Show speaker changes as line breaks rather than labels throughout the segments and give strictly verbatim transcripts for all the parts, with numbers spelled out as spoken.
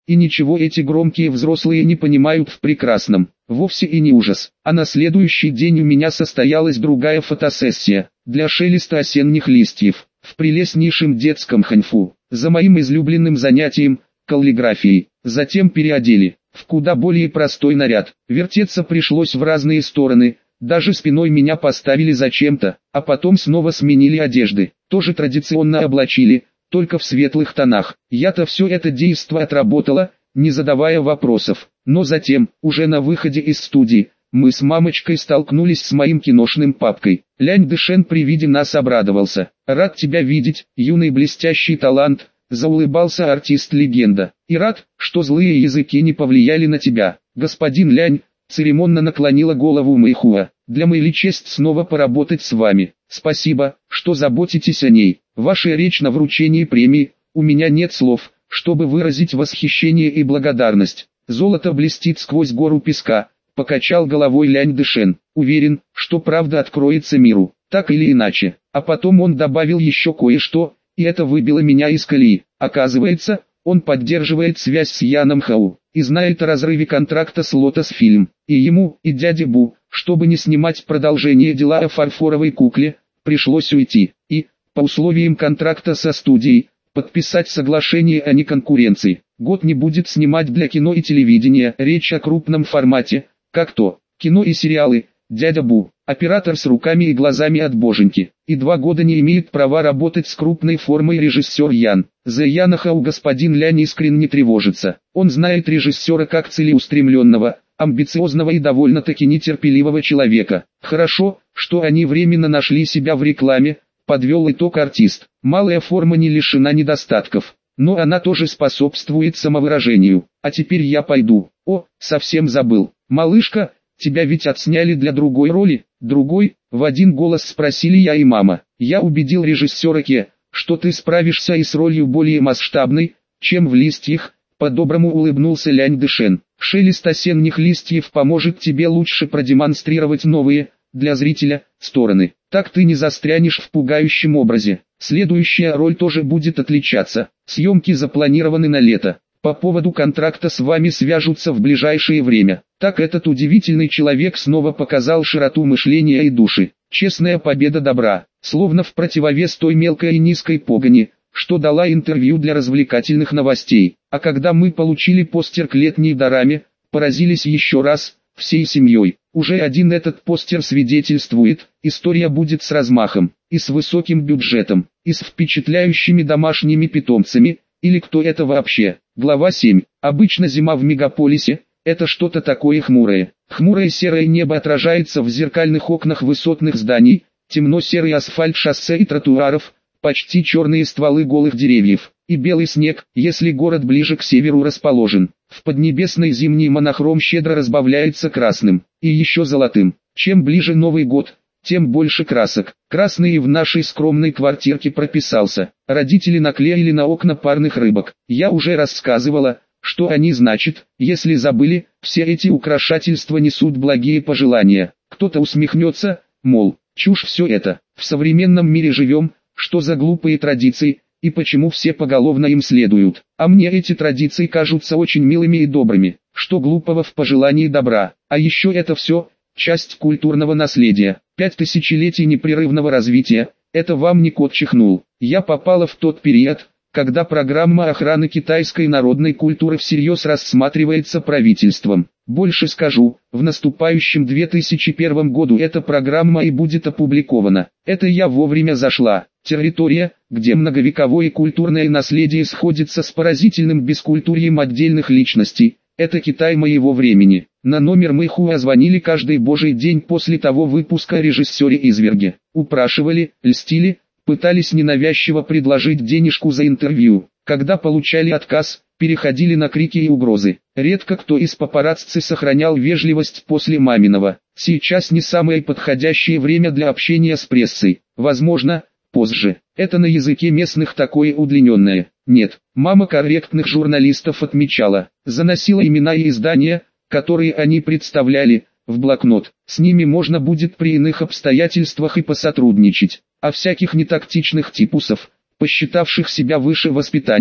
И ничего эти громкие взрослые не понимают в прекрасном. Вовсе и не ужас. А на следующий день у меня состоялась другая фотосессия, для шелеста осенних листьев, в прелестнейшем детском ханьфу, за моим излюбленным занятием, каллиграфией. Затем переодели в куда более простой наряд. Вертеться пришлось в разные стороны, даже спиной меня поставили зачем-то, а потом снова сменили одежды, тоже традиционно облачили, только в светлых тонах. Я-то все это действо отработала, не задавая вопросов. Но затем, уже на выходе из студии, мы с мамочкой столкнулись с моим киношным папкой. Лянь Дэшен при виде нас обрадовался. «Рад тебя видеть, юный блестящий талант», — заулыбался артист-легенда. «И рад, что злые языки не повлияли на тебя, господин Лянь», — церемонно наклонила голову Мэйхуа. «Для моей честь снова поработать с вами. Спасибо, что заботитесь о ней. Ваша речь на вручении премии, у меня нет слов, чтобы выразить восхищение и благодарность. Золото блестит сквозь гору песка», — покачал головой Лянь Дэшен. «Уверен, что правда откроется миру, так или иначе». А потом он добавил еще кое-что, и это выбило меня из колеи. Оказывается, он поддерживает связь с Яном Хау, и знает о разрыве контракта с Lotus Film. И ему, и дяде Бу, чтобы не снимать продолжение дела о фарфоровой кукле, пришлось уйти. И, по условиям контракта со студией, подписать соглашение о неконкуренции. Год не будет снимать для кино и телевидения, речь о крупном формате, как то, кино и сериалы, дядя Бу, оператор с руками и глазами от боженьки, и два года не имеет права работать с крупной формой режиссер Ян. За Яна Хау господин Лянь искренне тревожится. Он знает режиссера как целеустремленного, амбициозного и довольно-таки нетерпеливого человека. Хорошо, что они временно нашли себя в рекламе, подвел итог артист. Малая форма не лишена недостатков, но она тоже способствует самовыражению. А теперь я пойду. О, совсем забыл. Малышка, тебя ведь отсняли для другой роли? Другой? В один голос спросили я и мама. Я убедил режиссера Ке, что ты справишься и с ролью более масштабной, чем в «Листьях», по-доброму улыбнулся Лянь Дэшен. Шелест осенних листьев поможет тебе лучше продемонстрировать новые, для зрителя, стороны. Так ты не застрянешь в пугающем образе. Следующая роль тоже будет отличаться. Съемки запланированы на лето. По поводу контракта с вами свяжутся в ближайшее время. Так этот удивительный человек снова показал широту мышления и души. Честная победа добра, словно в противовес той мелкой и низкой погони, что дала интервью для развлекательных новостей. А когда мы получили постер к летней дораме, поразились еще раз, всей семьей. Уже один этот постер свидетельствует, история будет с размахом, и с высоким бюджетом, и с впечатляющими домашними питомцами, или кто это вообще. Глава семь. Обычно зима в мегаполисе – это что-то такое хмурое. Хмурое серое небо отражается в зеркальных окнах высотных зданий, темно-серый асфальт шоссе и тротуаров, почти черные стволы голых деревьев, и белый снег, если город ближе к северу расположен. В поднебесной зимний монохром щедро разбавляется красным, и еще золотым. Чем ближе Новый год, тем больше красок. Красный и в нашей скромной квартирке прописался. Родители наклеили на окна парных рыбок. Я уже рассказывала, что они значат. Если забыли, все эти украшательства несут благие пожелания. Кто-то усмехнется, мол, чушь все это. В современном мире живем, что за глупые традиции, и почему все поголовно им следуют. А мне эти традиции кажутся очень милыми и добрыми. Что глупого в пожелании добра? А еще это все – часть культурного наследия. Пять тысячелетий непрерывного развития – это вам не кот чихнул. Я попала в тот период, когда программа охраны китайской народной культуры всерьез рассматривается правительством. Больше скажу, в наступающем две тысячи первом году эта программа и будет опубликована. Это я вовремя зашла. Территория, где многовековое культурное наследие сходится с поразительным бескультурьем отдельных личностей, это Китай моего времени. На номер Мэйхуа звонили каждый божий день после того выпуска о режиссере-изверге. Упрашивали, льстили, пытались ненавязчиво предложить денежку за интервью. Когда получали отказ, переходили на крики и угрозы. Редко кто из папарацци сохранял вежливость после маминого. Сейчас не самое подходящее время для общения с прессой. Возможно, позже. Это на языке местных такое удлиненное. Нет, мама корректных журналистов отмечала, заносила имена и издания, которые они представляли, в блокнот. С ними можно будет при иных обстоятельствах и посотрудничать. А всяких нетактичных типусов, посчитавших себя выше воспитания,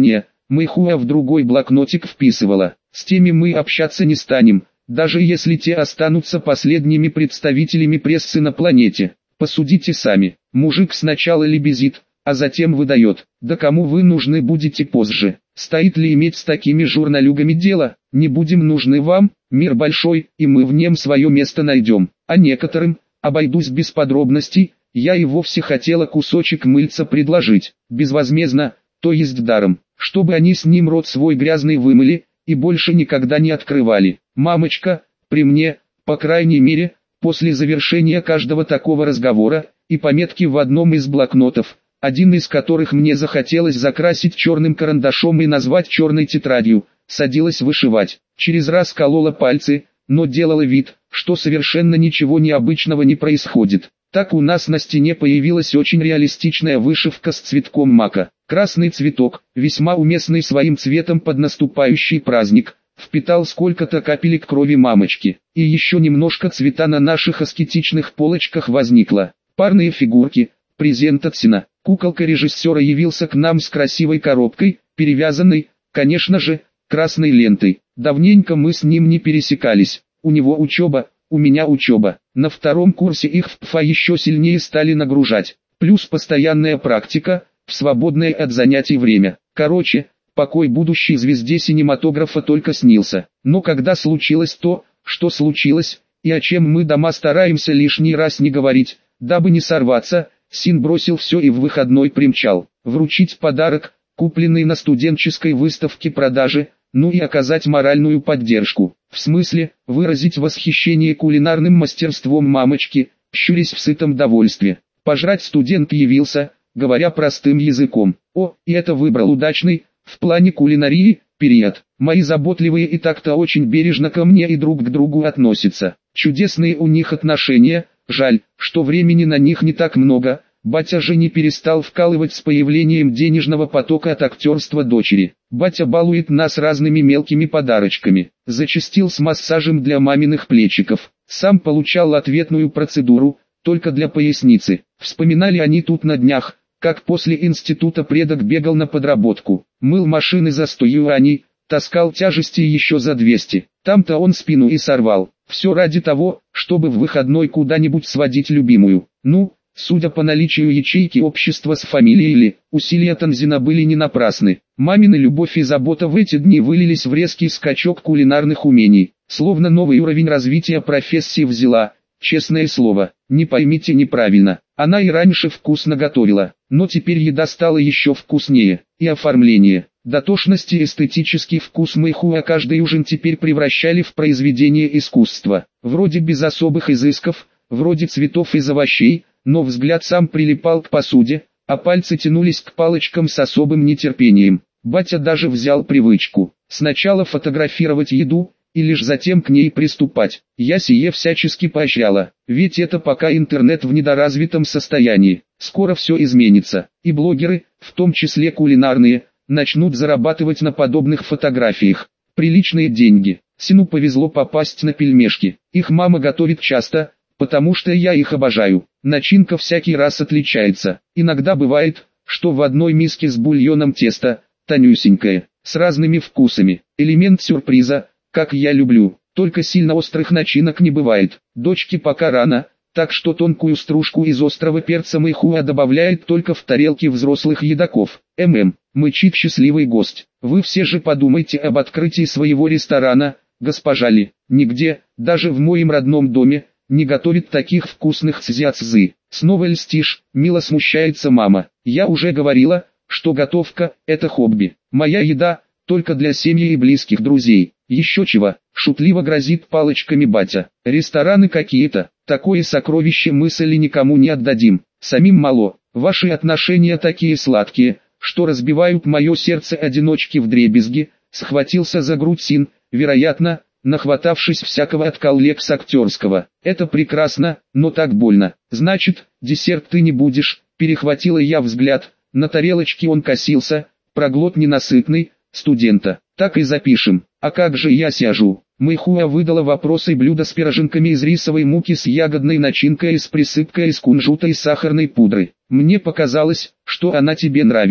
Мэйхуа в другой блокнотик вписывала: «С теми мы общаться не станем, даже если те останутся последними представителями прессы на планете. Посудите сами, мужик сначала лебезит, а затем выдает: да кому вы нужны будете позже, стоит ли иметь с такими журналюгами дело, не будем нужны вам, мир большой, и мы в нем свое место найдем, а некоторым, обойдусь без подробностей, я и вовсе хотела кусочек мыльца предложить, безвозмездно, то есть даром, чтобы они с ним рот свой грязный вымыли, и больше никогда не открывали. Мамочка, при мне, по крайней мере, после завершения каждого такого разговора, и пометки в одном из блокнотов, один из которых мне захотелось закрасить черным карандашом и назвать черной тетрадью, садилась вышивать. Через раз колола пальцы, но делала вид, что совершенно ничего необычного не происходит. Так у нас на стене появилась очень реалистичная вышивка с цветком мака. Красный цветок, весьма уместный своим цветом под наступающий праздник, впитал сколько-то капелек крови мамочки. И еще немножко цвета на наших аскетичных полочках возникло. Парные фигурки, презент от сына. Куколка режиссера явился к нам с красивой коробкой, перевязанной, конечно же, красной лентой. Давненько мы с ним не пересекались. У него учеба, у меня учеба. На втором курсе их в ПФА еще сильнее стали нагружать. Плюс постоянная практика, в свободное от занятий время. Короче, покой будущей звезде синематографа только снился. Но когда случилось то, что случилось, и о чем мы дома стараемся лишний раз не говорить, дабы не сорваться, Син бросил все и в выходной примчал. Вручить подарок, купленный на студенческой выставке продажи, ну и оказать моральную поддержку. В смысле, выразить восхищение кулинарным мастерством мамочки, щурясь в сытом довольстве. Пожрать студент явился, говоря простым языком. О, и это выбрал удачный, в плане кулинарии, период. Мои заботливые и так-то очень бережно ко мне и друг к другу относятся. Чудесные у них отношения, жаль, что времени на них не так много. Батя же не перестал вкалывать с появлением денежного потока от актерства дочери. Батя балует нас разными мелкими подарочками. Зачастил с массажем для маминых плечиков. Сам получал ответную процедуру, только для поясницы. Вспоминали они тут на днях, как после института предок бегал на подработку. Мыл машины за сто юаней, таскал тяжести еще за двести. Там-то он спину и сорвал. Все ради того, чтобы в выходной куда-нибудь сводить любимую. Ну, судя по наличию ячейки общества с фамилией Ли, усилия Танзина были не напрасны. Мамина любовь и забота в эти дни вылились в резкий скачок кулинарных умений. Словно новый уровень развития профессии взяла, честное слово, не поймите неправильно. Она и раньше вкусно готовила, но теперь еда стала еще вкуснее. И оформление, дотошность и эстетический вкус Мэйхуа каждый ужин теперь превращали в произведение искусства. Вроде без особых изысков, вроде цветов из овощей, но взгляд сам прилипал к посуде, а пальцы тянулись к палочкам с особым нетерпением. Батя даже взял привычку сначала фотографировать еду, и лишь затем к ней приступать. Я сие всячески поощряла, ведь это пока интернет в недоразвитом состоянии. Скоро все изменится, и блогеры, в том числе кулинарные, начнут зарабатывать на подобных фотографиях приличные деньги. Сину повезло попасть на пельмешки. Их мама готовит часто, потому что я их обожаю. Начинка всякий раз отличается. Иногда бывает, что в одной миске с бульоном тесто, тонюсенькое, с разными вкусами. Элемент сюрприза, как я люблю. Только сильно острых начинок не бывает. Дочке пока рано, так что тонкую стружку из острого перца Мэйхуа добавляет только в тарелки взрослых едоков. ММ, мычит счастливый гость. Вы все же подумайте об открытии своего ресторана, госпожа Ли. Нигде, даже в моем родном доме, не готовит таких вкусных цзяцзы. Снова льстишь, мило смущается мама. Я уже говорила, что готовка – это хобби. Моя еда – только для семьи и близких друзей. Еще чего, шутливо грозит палочками батя. Рестораны какие-то, такое сокровище мы с Элли никому не отдадим. Самим мало, ваши отношения такие сладкие, что разбивают мое сердце одиночки вдребезги. Схватился за грудь Син, вероятно, нахватавшись всякого от коллег с актерского. Это прекрасно, но так больно. Значит, десерт ты не будешь, перехватила я взгляд, на тарелочке он косился, проглот ненасытный, студента. Так и запишем. А как же я сяжу? Мэйхуа выдала вопросы блюда с пироженками из рисовой муки с ягодной начинкой и с присыпкой из кунжута и сахарной пудры. Мне показалось, что она тебе нравится.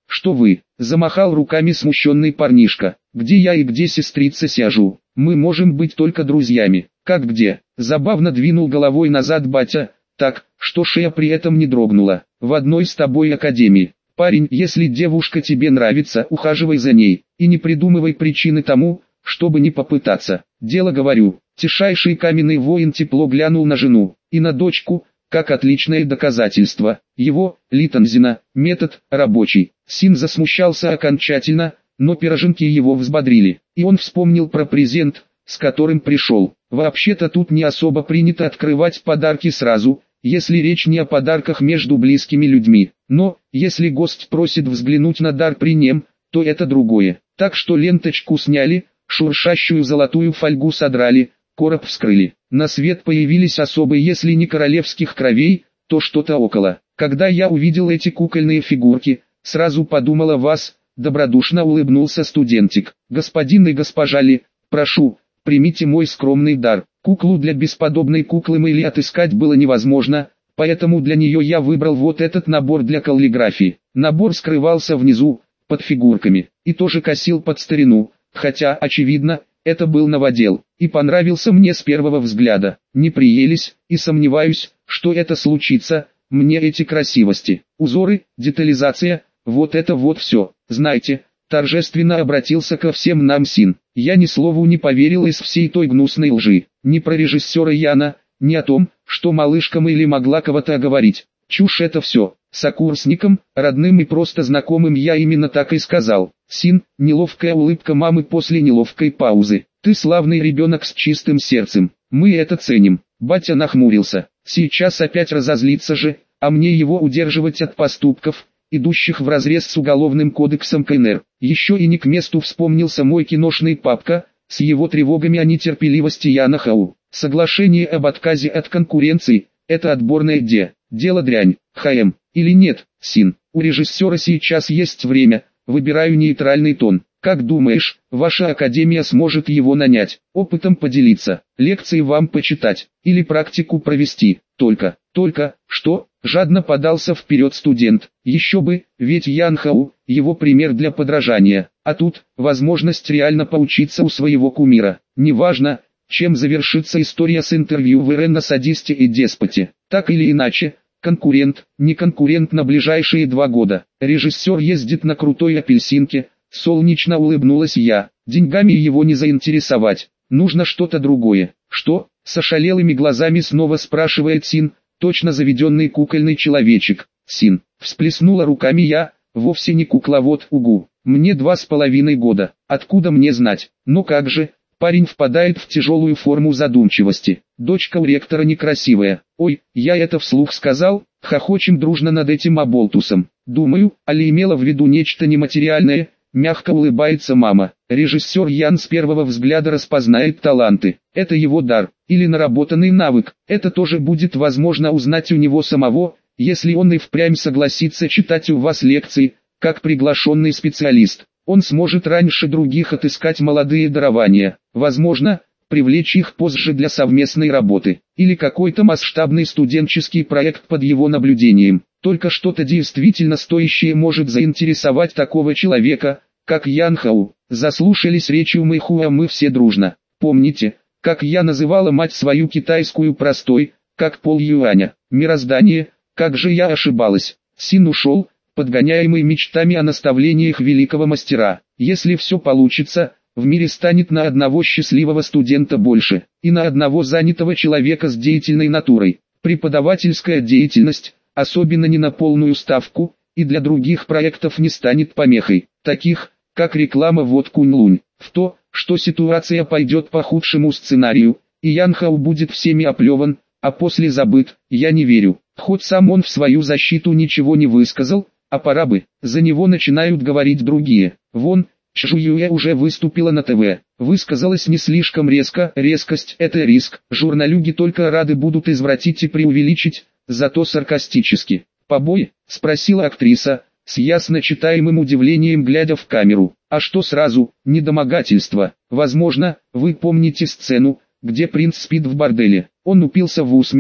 что вы?» — замахал руками смущенный парнишка. «Где я и где сестрица сяжу? Мы можем быть только друзьями». «Как где?» — забавно двинул головой назад батя, так, что шея при этом не дрогнула. «В одной с тобой академии. Парень, если девушка тебе нравится, ухаживай за ней, и не придумывай причины тому, чтобы не попытаться. Дело говорю». Тишайший каменный воин тепло глянул на жену и на дочку, как отличное доказательство. Его, Литонзина, метод рабочий. Син засмущался окончательно, но пироженки его взбодрили, и он вспомнил про презент, с которым пришел. Вообще-то тут не особо принято открывать подарки сразу, если речь не о подарках между близкими людьми. Но, если гость просит взглянуть на дар при нем, то это другое. Так что ленточку сняли, шуршащую золотую фольгу содрали, короб вскрыли. На свет появились особые, если не королевских кровей, то что-то около. Когда я увидел эти кукольные фигурки, сразу подумал о вас, добродушно улыбнулся студентик. Господин и госпожа Ли, прошу, примите мой скромный дар. Куклу для бесподобной куклы Мэйли отыскать было невозможно, поэтому для нее я выбрал вот этот набор для каллиграфии. Набор скрывался внизу, под фигурками, и тоже косил под старину, хотя, очевидно, это был новодел, и понравился мне с первого взгляда. Не приелись, и сомневаюсь, что это случится, мне эти красивости, узоры, детализация, вот это вот все. Знаете, торжественно обратился ко всем нам Син. Я ни слову не поверил из всей той гнусной лжи, ни про режиссера Яна, ни о том, что малышка Мэйли могла кого-то оговорить. Чушь это все. Сокурсникам, родным и просто знакомым я именно так и сказал. Син, неловкая улыбка мамы после неловкой паузы. Ты славный ребенок с чистым сердцем. Мы это ценим. Батя нахмурился. Сейчас опять разозлится же, а мне его удерживать от поступков, идущих вразрез с уголовным кодексом ка эн эр. Еще и не к месту вспомнился мой киношный папка, с его тревогами о нетерпеливости Яна Хау. Соглашение об отказе от конкуренции, это отборное де. Дело дрянь, ха-эм, или нет, Син, у режиссера сейчас есть время, выбираю нейтральный тон. Как думаешь, ваша академия сможет его нанять, опытом поделиться, лекции вам почитать, или практику провести? Только, только, что, жадно подался вперед студент. Еще бы, ведь Ян Хау, его пример для подражания, а тут, возможность реально поучиться у своего кумира. Неважно, чем завершится история с интервью в эр эн на садисте и деспоте. Так или иначе, конкурент, не конкурент на ближайшие два года. Режиссер ездит на крутой апельсинке, солнечно улыбнулась я. Деньгами его не заинтересовать, нужно что-то другое. Что? С ошалелыми глазами снова спрашивает Син, точно заведенный кукольный человечек. Син, всплеснула руками я, вовсе не кукловод, угу. Мне два с половиной года, откуда мне знать? Ну как же? Парень впадает в тяжелую форму задумчивости. Дочка у ректора некрасивая. Ой, я это вслух сказал, хохочем дружно над этим оболтусом. Думаю, Али имела в виду нечто нематериальное, мягко улыбается мама. Режиссер Ян с первого взгляда распознает таланты. Это его дар, или наработанный навык. Это тоже будет возможно узнать у него самого, если он и впрямь согласится читать у вас лекции, как приглашенный специалист. Он сможет раньше других отыскать молодые дарования, возможно, привлечь их позже для совместной работы, или какой-то масштабный студенческий проект под его наблюдением. Только что-то действительно стоящее может заинтересовать такого человека, как Ян Хау. Заслушались речи Мэйхуа мы все дружно. Помните, как я называла мать свою китайскую простой, как пол юаня? Мироздание, как же я ошибалась. Син ушел, подгоняемый мечтами о наставлениях великого мастера. Если все получится, в мире станет на одного счастливого студента больше, и на одного занятого человека с деятельной натурой. Преподавательская деятельность, особенно не на полную ставку, и для других проектов не станет помехой, таких, как реклама вот Кунь-Лунь. В то, что ситуация пойдет по худшему сценарию, и Ян Хау будет всеми оплеван, а после забыт, я не верю. Хоть сам он в свою защиту ничего не высказал, а пора бы, за него начинают говорить другие. Вон, Чжуюэ уже выступила на тэ вэ, высказалась не слишком резко, резкость – это риск, журналюги только рады будут извратить и преувеличить, зато саркастически. «Побои?» – спросила актриса, с ясно читаемым удивлением глядя в камеру. «А что сразу, недомогательство? Возможно, вы помните сцену, где принц спит в борделе. Он упился в усмерть,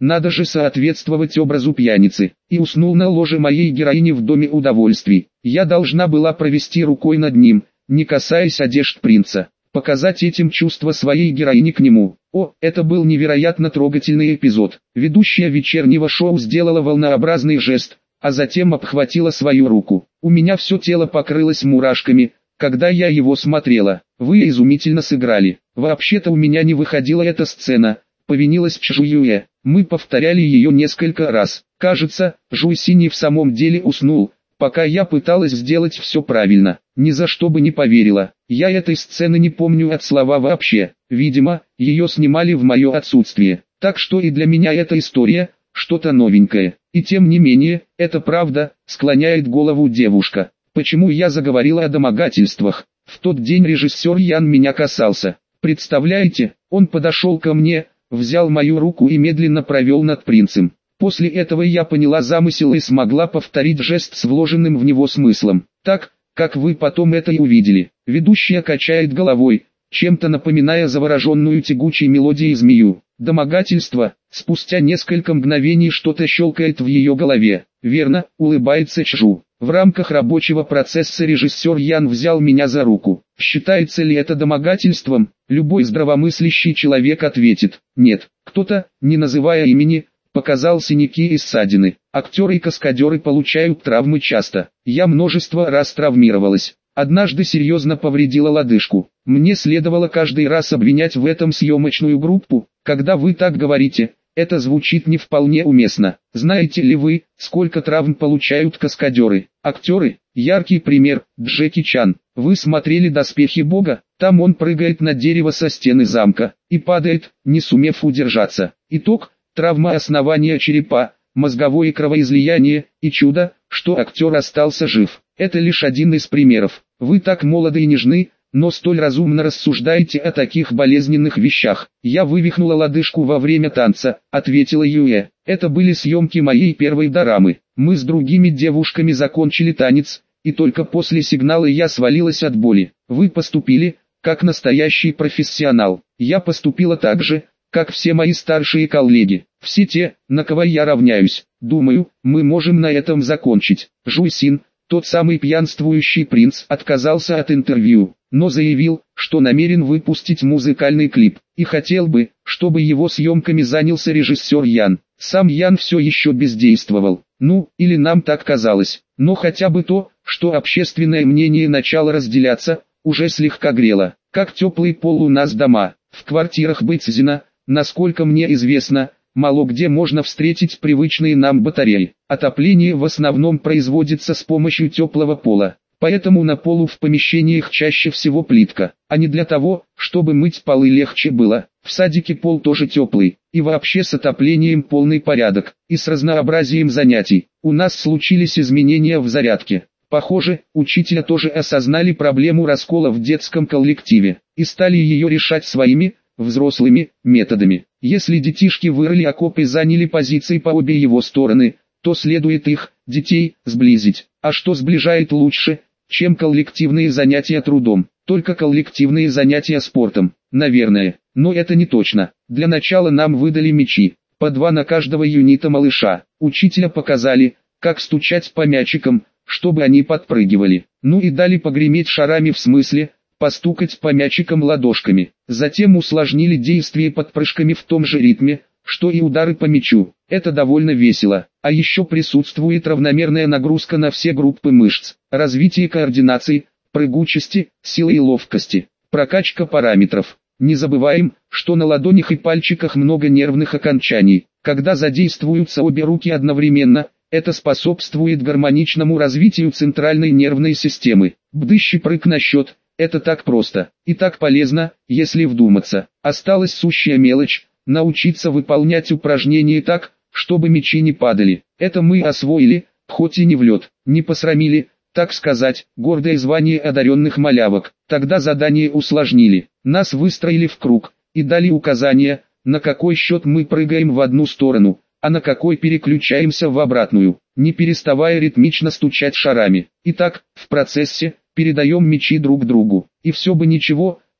надо же соответствовать образу пьяницы, и уснул на ложе моей героини в доме удовольствий. Я должна была провести рукой над ним, не касаясь одежд принца, показать этим чувство своей героини к нему. О, это был невероятно трогательный эпизод. Ведущая вечернего шоу сделала волнообразный жест, а затем обхватила свою руку. У меня все тело покрылось мурашками, когда я его смотрела. Вы изумительно сыграли. Вообще-то у меня не выходила эта сцена, повинилась Чжуюэ. Мы повторяли ее несколько раз. Кажется, Жуйсинь в самом деле уснул, пока я пыталась сделать все правильно. Ни за что бы не поверила. Я этой сцены не помню от слова вообще. Видимо, ее снимали в мое отсутствие. Так что и для меня эта история что-то новенькое. И тем не менее, это правда, склоняет голову девушка. Почему я заговорила о домогательствах? В тот день режиссер Ян меня касался. Представляете, он подошел ко мне, взял мою руку и медленно провел над принцем. После этого я поняла замысел и смогла повторить жест с вложенным в него смыслом. Так, как вы потом это и увидели. Ведущая качает головой, чем-то напоминая завороженную тягучей мелодией змею. Домогательство. Спустя несколько мгновений что-то щелкает в ее голове. Верно, улыбается Чжу. В рамках рабочего процесса режиссер Ян взял меня за руку. Считается ли это домогательством? Любой здравомыслящий человек ответит: нет. Кто-то, не называя имени, показал синяки и ссадины. Актеры и каскадеры получают травмы часто. Я множество раз травмировалась. Однажды серьезно повредила лодыжку. Мне следовало каждый раз обвинять в этом съемочную группу. Когда вы так говорите, это звучит не вполне уместно. Знаете ли вы, сколько травм получают каскадеры? Актеры? Яркий пример – Джеки Чан. Вы смотрели «Доспехи Бога»? Там он прыгает на дерево со стены замка и падает, не сумев удержаться. Итог – травма основания черепа, мозговое кровоизлияние, и чудо, что актер остался жив. Это лишь один из примеров. Вы так молоды и нежны, но столь разумно рассуждаете о таких болезненных вещах. Я вывихнула лодыжку во время танца, ответила Юэ. Это были съемки моей первой дорамы. Мы с другими девушками закончили танец, и только после сигнала я свалилась от боли. Вы поступили, как настоящий профессионал. Я поступила так же, как все мои старшие коллеги. Все те, на кого я равняюсь. Думаю, мы можем на этом закончить. Жуйсин, тот самый пьянствующий принц, отказался от интервью, но заявил, что намерен выпустить музыкальный клип, и хотел бы, чтобы его съемками занялся режиссер Ян. Сам Ян все еще бездействовал, ну, или нам так казалось, но хотя бы то, что общественное мнение начало разделяться, уже слегка грело. Как теплый пол у нас дома, в квартирах Бэйцзина, насколько мне известно, мало где можно встретить привычные нам батареи. Отопление в основном производится с помощью теплого пола, поэтому на полу в помещениях чаще всего плитка, а не для того, чтобы мыть полы легче было. В садике пол тоже теплый, и вообще с отоплением полный порядок, и с разнообразием занятий. У нас случились изменения в зарядке. Похоже, учителя тоже осознали проблему раскола в детском коллективе, и стали ее решать своими, взрослыми, методами. Если детишки вырыли окоп и заняли позиции по обе его стороны, то следует их, детей, сблизить. А что сближает лучше, чем коллективные занятия трудом? Только коллективные занятия спортом, наверное. Но это не точно. Для начала нам выдали мячи, по два на каждого юнита малыша. Учителя показали, как стучать по мячикам, чтобы они подпрыгивали. Ну и дали погреметь шарами, в смысле, постукать по мячикам ладошками. Затем усложнили действие подпрыжками в том же ритме, что и удары по мячу. Это довольно весело. А еще присутствует равномерная нагрузка на все группы мышц, развитие координации, прыгучести, силы и ловкости, прокачка параметров. Не забываем, что на ладонях и пальчиках много нервных окончаний. Когда задействуются обе руки одновременно, это способствует гармоничному развитию центральной нервной системы. Бдыщий прыг на счет. Это так просто и так полезно, если вдуматься. Осталась сущая мелочь – научиться выполнять упражнения так, чтобы мячи не падали. Это мы освоили, хоть и не в лед, не посрамили, так сказать, гордое звание одаренных малявок. Тогда задание усложнили. Нас выстроили в круг и дали указания, на какой счет мы прыгаем в одну сторону, а на какой переключаемся в обратную, не переставая ритмично стучать шарами. Итак, в процессе передаем мячи друг другу. И все бы ничего,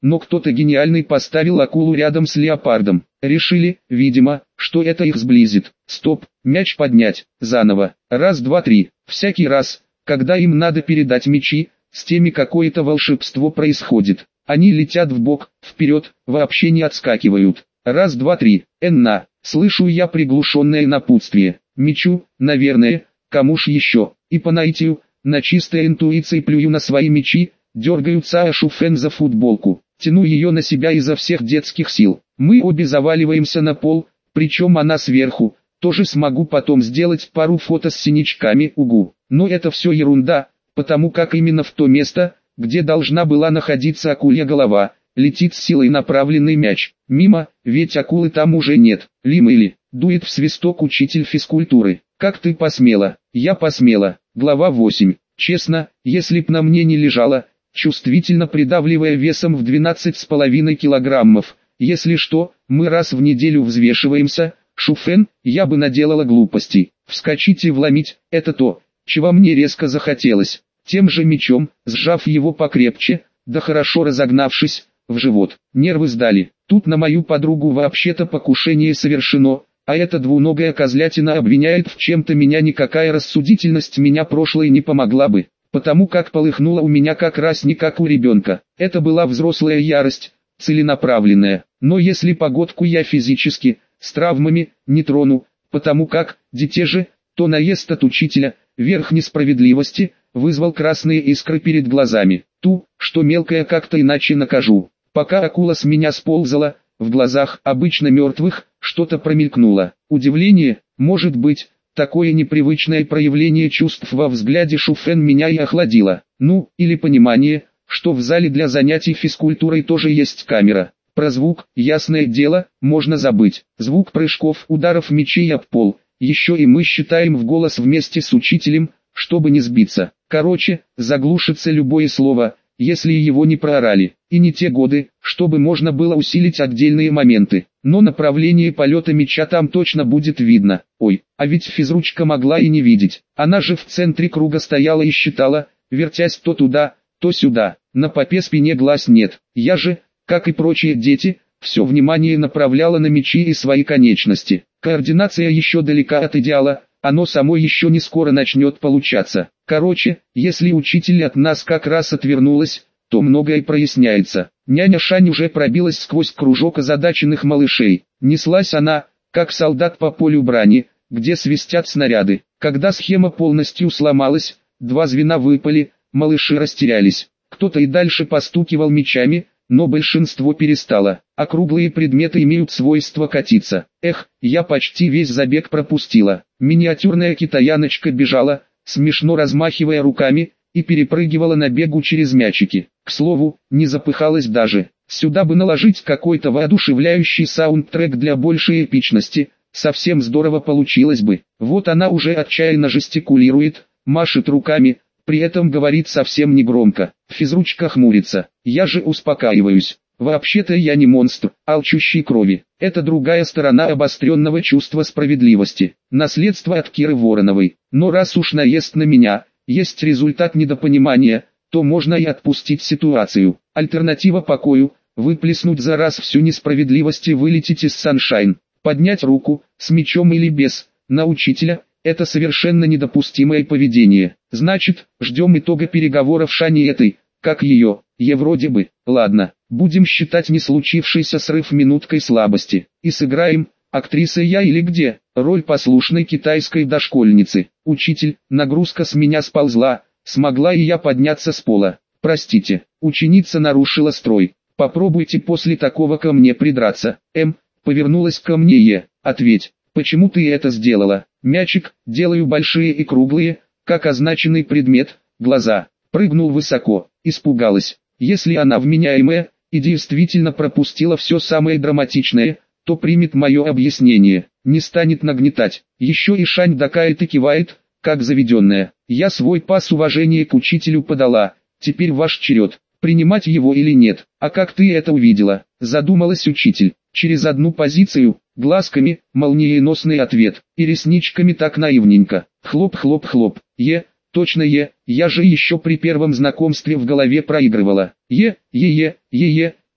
но кто-то гениальный поставил акулу рядом с леопардом. Решили, видимо, что это их сблизит. Стоп, мяч поднять, заново. Раз, два, три. Всякий раз, когда им надо передать мячи, с теми какое-то волшебство происходит. Они летят вбок, вперед, вообще не отскакивают. Раз, два, три. Энна. Слышу я приглушенное напутствие. Мячу, наверное, кому ж еще. И по наитию, на чистой интуиции плюю на свои мячи, дергаю Сашу Фэн за футболку. Тяну ее на себя изо всех детских сил. Мы обе заваливаемся на пол, причем она сверху. Тоже смогу потом сделать пару фото с синячками, угу. Но это все ерунда, потому как именно в то место, где должна была находиться акулья голова, летит с силой направленный мяч. Мимо, ведь акулы там уже нет. Лимыли, дует в свисток учитель физкультуры. Как ты посмела? Я посмела. Глава восемь. Честно, если б на мне не лежала, чувствительно придавливая весом в двенадцать с половиной килограммов. Если что, мы раз в неделю взвешиваемся, Шуфен, я бы наделала глупостей. Вскочить и вломить, это то, чего мне резко захотелось. Тем же мечом, сжав его покрепче, да хорошо разогнавшись, в живот. Нервы сдали. Тут на мою подругу вообще-то покушение совершено, а эта двуногая козлятина обвиняет в чем-то меня. Никакая рассудительность меня прошлой не помогла бы, потому как полыхнула у меня как раз не как у ребенка. Это была взрослая ярость, целенаправленная. Но если погодку я физически, с травмами, не трону, потому как, дитя же, то наезд от учителя, верх несправедливости, вызвал красные искры перед глазами. Ту, что мелкая, как-то иначе накажу. Пока акула с меня сползала, в глазах, обычно мертвых, что-то промелькнуло. Удивление, может быть, такое непривычное проявление чувств во взгляде Шуфен меня и охладило. Ну, или понимание, что в зале для занятий физкультурой тоже есть камера. Про звук, ясное дело, можно забыть. Звук прыжков, ударов мячей об пол. Еще и мы считаем в голос вместе с учителем, чтобы не сбиться. Короче, заглушится любое слово, если его не проорали. И не те годы, чтобы можно было усилить отдельные моменты. Но направление полета мяча там точно будет видно. Ой, а ведь физручка могла и не видеть. Она же в центре круга стояла и считала, вертясь то туда, то сюда. На попе спине глаз нет. Я же, как и прочие дети, все внимание направляла на мячи и свои конечности. Координация еще далека от идеала, оно само еще не скоро начнет получаться. Короче, если учитель от нас как раз отвернулась, то многое проясняется. Няня Шань уже пробилась сквозь кружок озадаченных малышей. Неслась она, как солдат по полю брани, где свистят снаряды. Когда схема полностью сломалась, два звена выпали, малыши растерялись. Кто-то и дальше постукивал мячами, но большинство перестало. Округлые предметы имеют свойство катиться. Эх, я почти весь забег пропустила. Миниатюрная китаяночка бежала, смешно размахивая руками, и перепрыгивала на бегу через мячики. К слову, не запыхалась даже. Сюда бы наложить какой-то воодушевляющий саундтрек для большей эпичности, совсем здорово получилось бы. Вот она уже отчаянно жестикулирует, машет руками, при этом говорит совсем негромко. Физручка хмурится. Я же успокаиваюсь. Вообще-то я не монстр, алчущий крови. Это другая сторона обостренного чувства справедливости. Наследство от Киры Вороновой. Но раз уж наезд на меня, есть результат недопонимания, то можно и отпустить ситуацию. Альтернатива покою, выплеснуть за раз всю несправедливость и вылететь из Саншайн. Поднять руку, с мечом или без, на учителя. Это совершенно недопустимое поведение. Значит, ждем итога переговоров Шани этой, как ее, е вроде бы. Ладно, будем считать не случившийся срыв минуткой слабости. И сыграем, актриса я или где, роль послушной китайской дошкольницы. Учитель, нагрузка с меня сползла, смогла и я подняться с пола. Простите, ученица нарушила строй. Попробуйте после такого ко мне придраться. М, повернулась ко мне Е, ответь, почему ты это сделала? Мячик, делаю большие и круглые, как означенный предмет, глаза. Прыгнул высоко, испугалась. Если она вменяемая, и действительно пропустила все самое драматичное, то примет мое объяснение, не станет нагнетать. Еще и Шань докает и кивает, как заведенная. Я свой пас уважения к учителю подала, теперь ваш черед, принимать его или нет. А как ты это увидела? Задумалась учитель. Через одну позицию, глазками, молниеносный ответ, и ресничками так наивненько. Хлоп-хлоп-хлоп. Е, точно Е, я же еще при первом знакомстве в голове проигрывала. Е, Е-Е, Е-Е,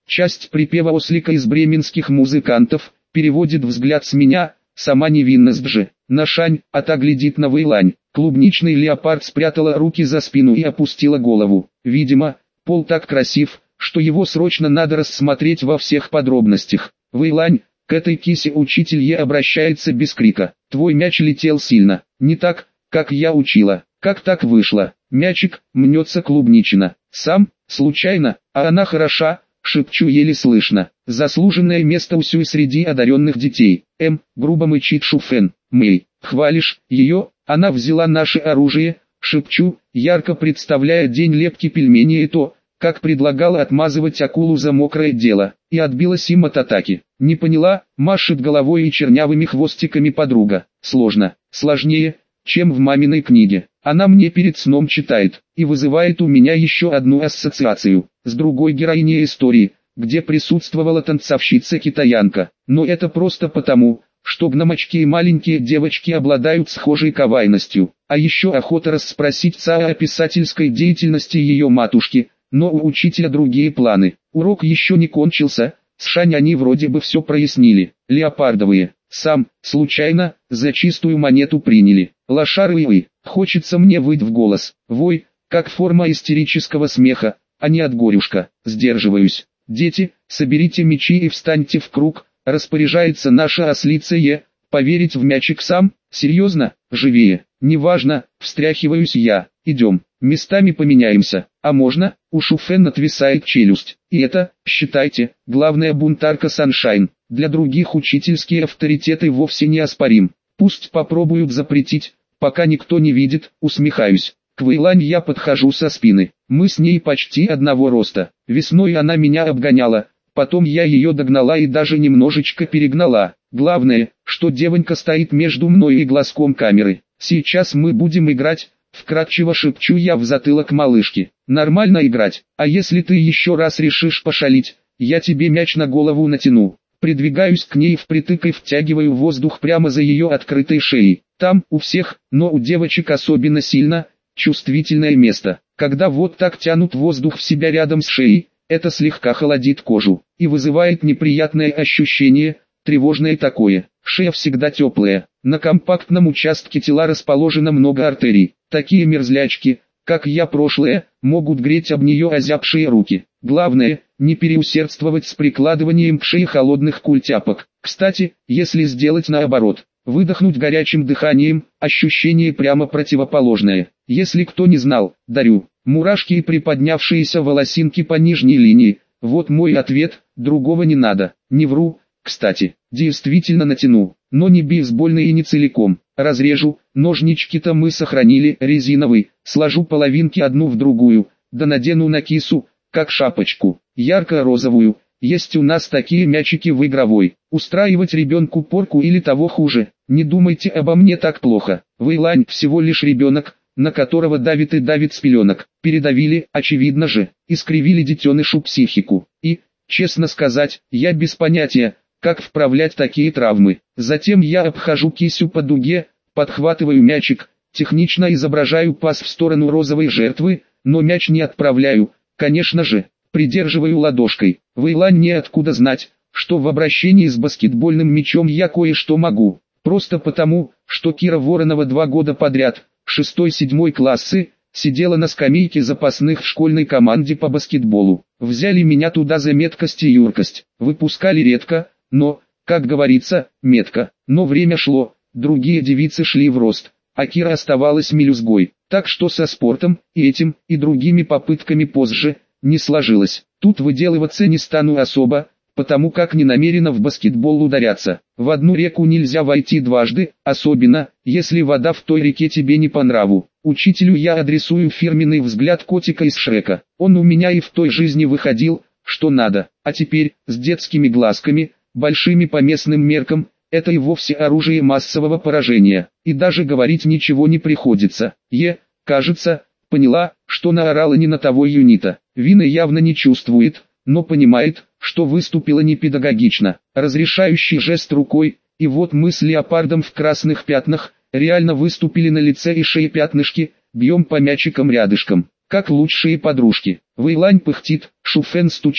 Часть припева ослика из бременских музыкантов, переводит взгляд с меня, сама невинность же, на Шань, а та глядит на Вэйлань. Клубничный леопард спрятала руки за спину и опустила голову. Видимо, пол так красив, что его срочно надо рассмотреть во всех подробностях. Вэйлань, к этой кисе учитель Е обращается без крика. Твой мяч летел сильно, не так, как я учила. Как так вышло? Мячик, мнется клубничина. Сам, случайно, а она хороша, шепчу еле слышно. Заслуженное место у Сюй среди одаренных детей. М, грубо мычит Шуфэн. Мэй, хвалишь ее? Она взяла наше оружие, шепчу, ярко представляя день лепки пельменей и то, как предлагала отмазывать акулу за мокрое дело, и отбилась им от атаки. Не поняла, машет головой и чернявыми хвостиками подруга. Сложно, сложнее, чем в маминой книге. Она мне перед сном читает, и вызывает у меня еще одну ассоциацию, с другой героиней истории, где присутствовала танцовщица-китаянка. Но это просто потому, что гномочки и маленькие девочки обладают схожей кавайностью. А еще охота расспросить Цаа о писательской деятельности ее матушки, но у учителя другие планы. Урок еще не кончился, с Шань они вроде бы все прояснили. Леопардовые, сам, случайно, за чистую монету приняли. Лошары и вы, хочется мне выть в голос. Вой, как форма истерического смеха, а не от горюшка. Сдерживаюсь. Дети, соберите мечи и встаньте в круг, распоряжается наша ослица Е. Поверить в мячик сам? Серьезно? Живее. Неважно, встряхиваюсь я. Идем, местами поменяемся. А можно? У Шуфэн отвисает челюсть. И это, считайте, главная бунтарка Саншайн. Для других учительские авторитеты вовсе не оспорим. Пусть попробуют запретить, пока никто не видит, усмехаюсь. К Вэйлань я подхожу со спины. Мы с ней почти одного роста. Весной она меня обгоняла, потом я ее догнала и даже немножечко перегнала. Главное, что девонька стоит между мной и глазком камеры. Сейчас мы будем играть, вкратчиво шепчу я в затылок малышки. Нормально играть, а если ты еще раз решишь пошалить, я тебе мяч на голову натяну. Придвигаюсь к ней впритык и втягиваю воздух прямо за ее открытой шеей. Там, у всех, но у девочек особенно сильно, чувствительное место. Когда вот так тянут воздух в себя рядом с шеей, это слегка холодит кожу и вызывает неприятное ощущение, тревожное такое. Шея всегда теплая, на компактном участке тела расположено много артерий. Такие мерзлячки, как я прошлое, могут греть об нее озябшие руки. Главное, не переусердствовать с прикладыванием к шее холодных культяпок. Кстати, если сделать наоборот, выдохнуть горячим дыханием, ощущение прямо противоположное. Если кто не знал, дарю. Мурашки и приподнявшиеся волосинки по нижней линии. Вот мой ответ, другого не надо. Не вру, кстати, действительно натяну, но не бейсбольный и не целиком. Разрежу, ножнички-то мы сохранили, резиновый, сложу половинки одну в другую, да надену на кису, как шапочку, ярко-розовую. Есть у нас такие мячики в игровой. Устраивать ребенку порку или того хуже. Не думайте обо мне так плохо. Вэйлань всего лишь ребенок, на которого давит и давит с пеленок. Передавили, очевидно же, искривили детенышу психику. И, честно сказать, я без понятия, как вправлять такие травмы. Затем я обхожу кисю по дуге, подхватываю мячик, технично изображаю пас в сторону розовой жертвы, но мяч не отправляю, конечно же, придерживаю ладошкой. Вэйлань неоткуда знать, что в обращении с баскетбольным мячом я кое-что могу. Просто потому, что Кира Воронова два года подряд, шестой-седьмой классы, сидела на скамейке запасных в школьной команде по баскетболу. Взяли меня туда за меткость и юркость. Выпускали редко, но, как говорится, метко. Но время шло, другие девицы шли в рост, а Кира оставалась мелюзгой. Так что со спортом, и этим, и другими попытками позже, не сложилось. Тут выделываться не стану особо, потому как не намерена в баскетбол ударяться. В одну реку нельзя войти дважды, особенно, если вода в той реке тебе не по нраву. Учителю я адресую фирменный взгляд котика из Шрека. Он у меня и в той жизни выходил, что надо, а теперь, с детскими глазками, большими по местным меркам, это и вовсе оружие массового поражения. И даже говорить ничего не приходится. Е, кажется, поняла, что наорала не на того юнита. Вины явно не чувствует, но понимает, что выступила непедагогично. Разрешающий жест рукой, и вот мы с леопардом в красных пятнах, реально выступили на лице и шее пятнышки, бьем по мячикам рядышком, как лучшие подружки. Вэйлань пыхтит, Шуфэн стучит,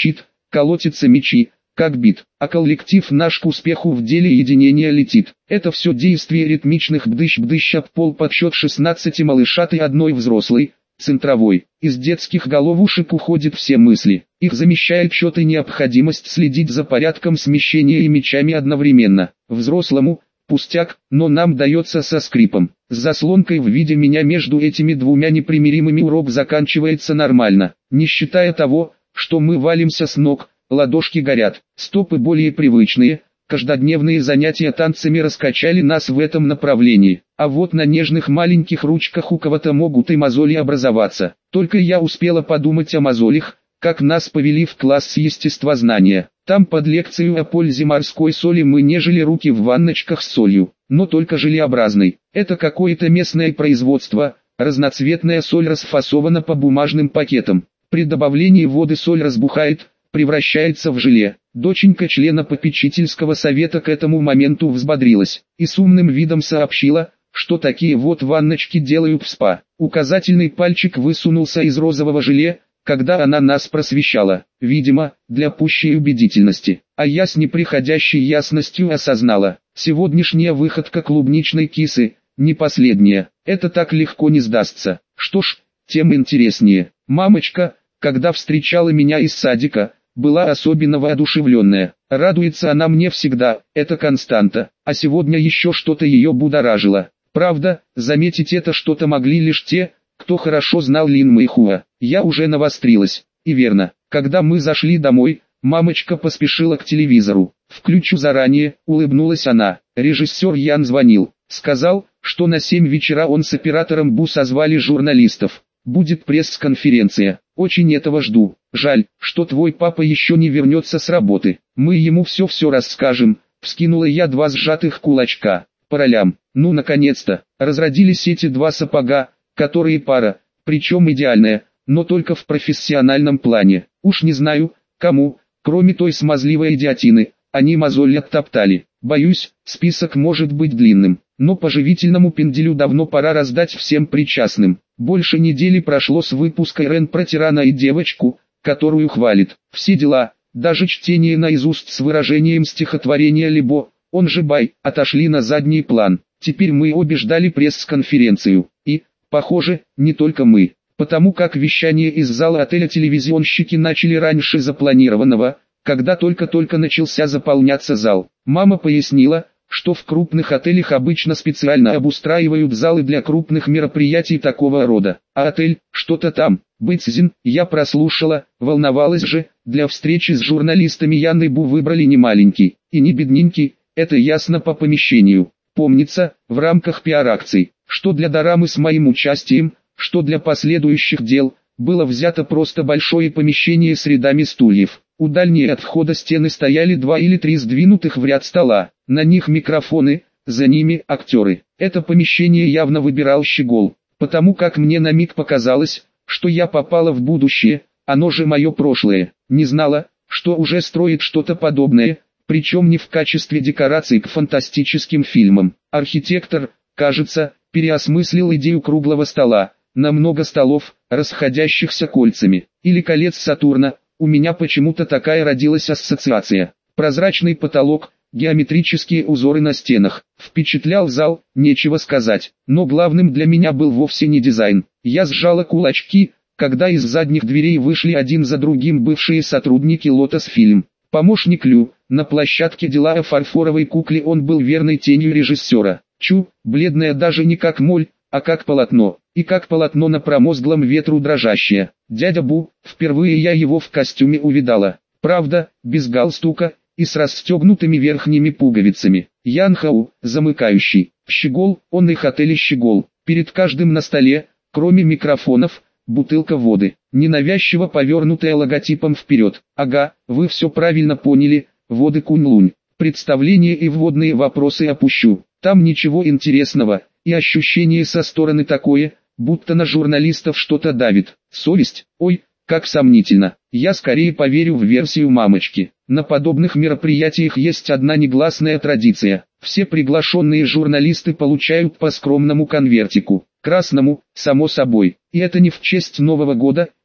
колотятся мячи, как бит, а коллектив наш к успеху в деле единения летит. Это все действие ритмичных бдыщ-бдыщ об пол подсчет шестнадцати малышат и одной взрослой, центровой. Из детских головушек уходят все мысли. Их замещает счет и необходимость следить за порядком смещения и мячами одновременно. Взрослому – пустяк, но нам дается со скрипом. С заслонкой в виде меня между этими двумя непримиримыми урок заканчивается нормально. Не считая того, что мы валимся с ног, ладошки горят, стопы более привычные. Каждодневные занятия танцами раскачали нас в этом направлении, а вот на нежных маленьких ручках у кого-то могут и мозоли образоваться. Только я успела подумать о мозолях, как нас повели в класс естествознания. Там под лекцию о пользе морской соли мы нежели руки в ванночках с солью, но только желеобразной. Это какое-то местное производство, разноцветная соль расфасована по бумажным пакетам. При добавлении воды соль разбухает, превращается в желе. Доченька члена попечительского совета к этому моменту взбодрилась и с умным видом сообщила, что такие вот ванночки делают в спа. Указательный пальчик высунулся из розового желе, когда она нас просвещала, видимо, для пущей убедительности. А я с неприходящей ясностью осознала, сегодняшняя выходка клубничной кисы, не последняя, это так легко не сдастся. Что ж, тем интереснее. Мамочка, когда встречала меня из садика, была особенно воодушевленная. Радуется она мне всегда, это константа, а сегодня еще что-то ее будоражило. Правда, заметить это что-то могли лишь те, кто хорошо знал Лин Мэйхуа. Я уже навострилась, и верно, когда мы зашли домой, мамочка поспешила к телевизору. Включу заранее, улыбнулась она. Режиссер Ян звонил, сказал, что на семь вечера он с оператором Бу созвали журналистов. Будет пресс-конференция. Очень этого жду. Жаль, что твой папа еще не вернется с работы. Мы ему все-все расскажем. Вскинула я два сжатых кулачка. По ролям. Ну наконец-то. Разродились эти два сапога, которые пара, причем идеальная, но только в профессиональном плане. Уж не знаю, кому, кроме той смазливой идиотины, они мозоль оттоптали. Боюсь, список может быть длинным. Но поживительному пенделю давно пора раздать всем причастным. Больше недели прошло с выпуска Рен про тирана и девочку, которую хвалит. Все дела, даже чтение наизусть с выражением стихотворения Либо, он же Бай, отошли на задний план. Теперь мы обе ждали пресс-конференцию. И, похоже, не только мы. Потому как вещание из зала отеля телевизионщики начали раньше запланированного, когда только-только начался заполняться зал. Мама пояснила, что в крупных отелях обычно специально обустраивают залы для крупных мероприятий такого рода. А отель, что-то там, Бэцзин, я прослушала, волновалась же, для встречи с журналистами Ян и Бу выбрали не маленький, и не бедненький, это ясно по помещению. Помнится, в рамках пиар-акций, что для дорамы с моим участием, что для последующих дел, было взято просто большое помещение с рядами стульев. У дальней от входа стены стояли два или три сдвинутых в ряд стола, на них микрофоны, за ними актеры. Это помещение явно выбирал Щегол, потому как мне на миг показалось, что я попала в будущее, оно же мое прошлое. Не знала, что уже строит что-то подобное, причем не в качестве декораций к фантастическим фильмам. Архитектор, кажется, переосмыслил идею круглого стола, на много столов, расходящихся кольцами, или колец Сатурна. У меня почему-то такая родилась ассоциация. Прозрачный потолок, геометрические узоры на стенах. Впечатлял зал, нечего сказать. Но главным для меня был вовсе не дизайн. Я сжала кулачки, когда из задних дверей вышли один за другим бывшие сотрудники Lotus Film. Помощник Лю, на площадке дела о фарфоровой кукле он был верной тенью режиссера. Чу, бледная даже не как моль, а как полотно, и как полотно на промозглом ветру дрожащее. Дядя Бу, впервые я его в костюме увидала, правда, без галстука, и с расстегнутыми верхними пуговицами. Ян Хау, замыкающий, Щегол, он их отель Щегол, перед каждым на столе, кроме микрофонов, бутылка воды, ненавязчиво повернутая логотипом вперед. Ага, вы все правильно поняли, воды Кунь-Лунь. Представление и вводные вопросы опущу, там ничего интересного. И ощущение со стороны такое, будто на журналистов что-то давит. Совесть? Ой, как сомнительно. Я скорее поверю в версию мамочки. На подобных мероприятиях есть одна негласная традиция. Все приглашенные журналисты получают по скромному конвертику. Красному, само собой. И это не в честь Нового года,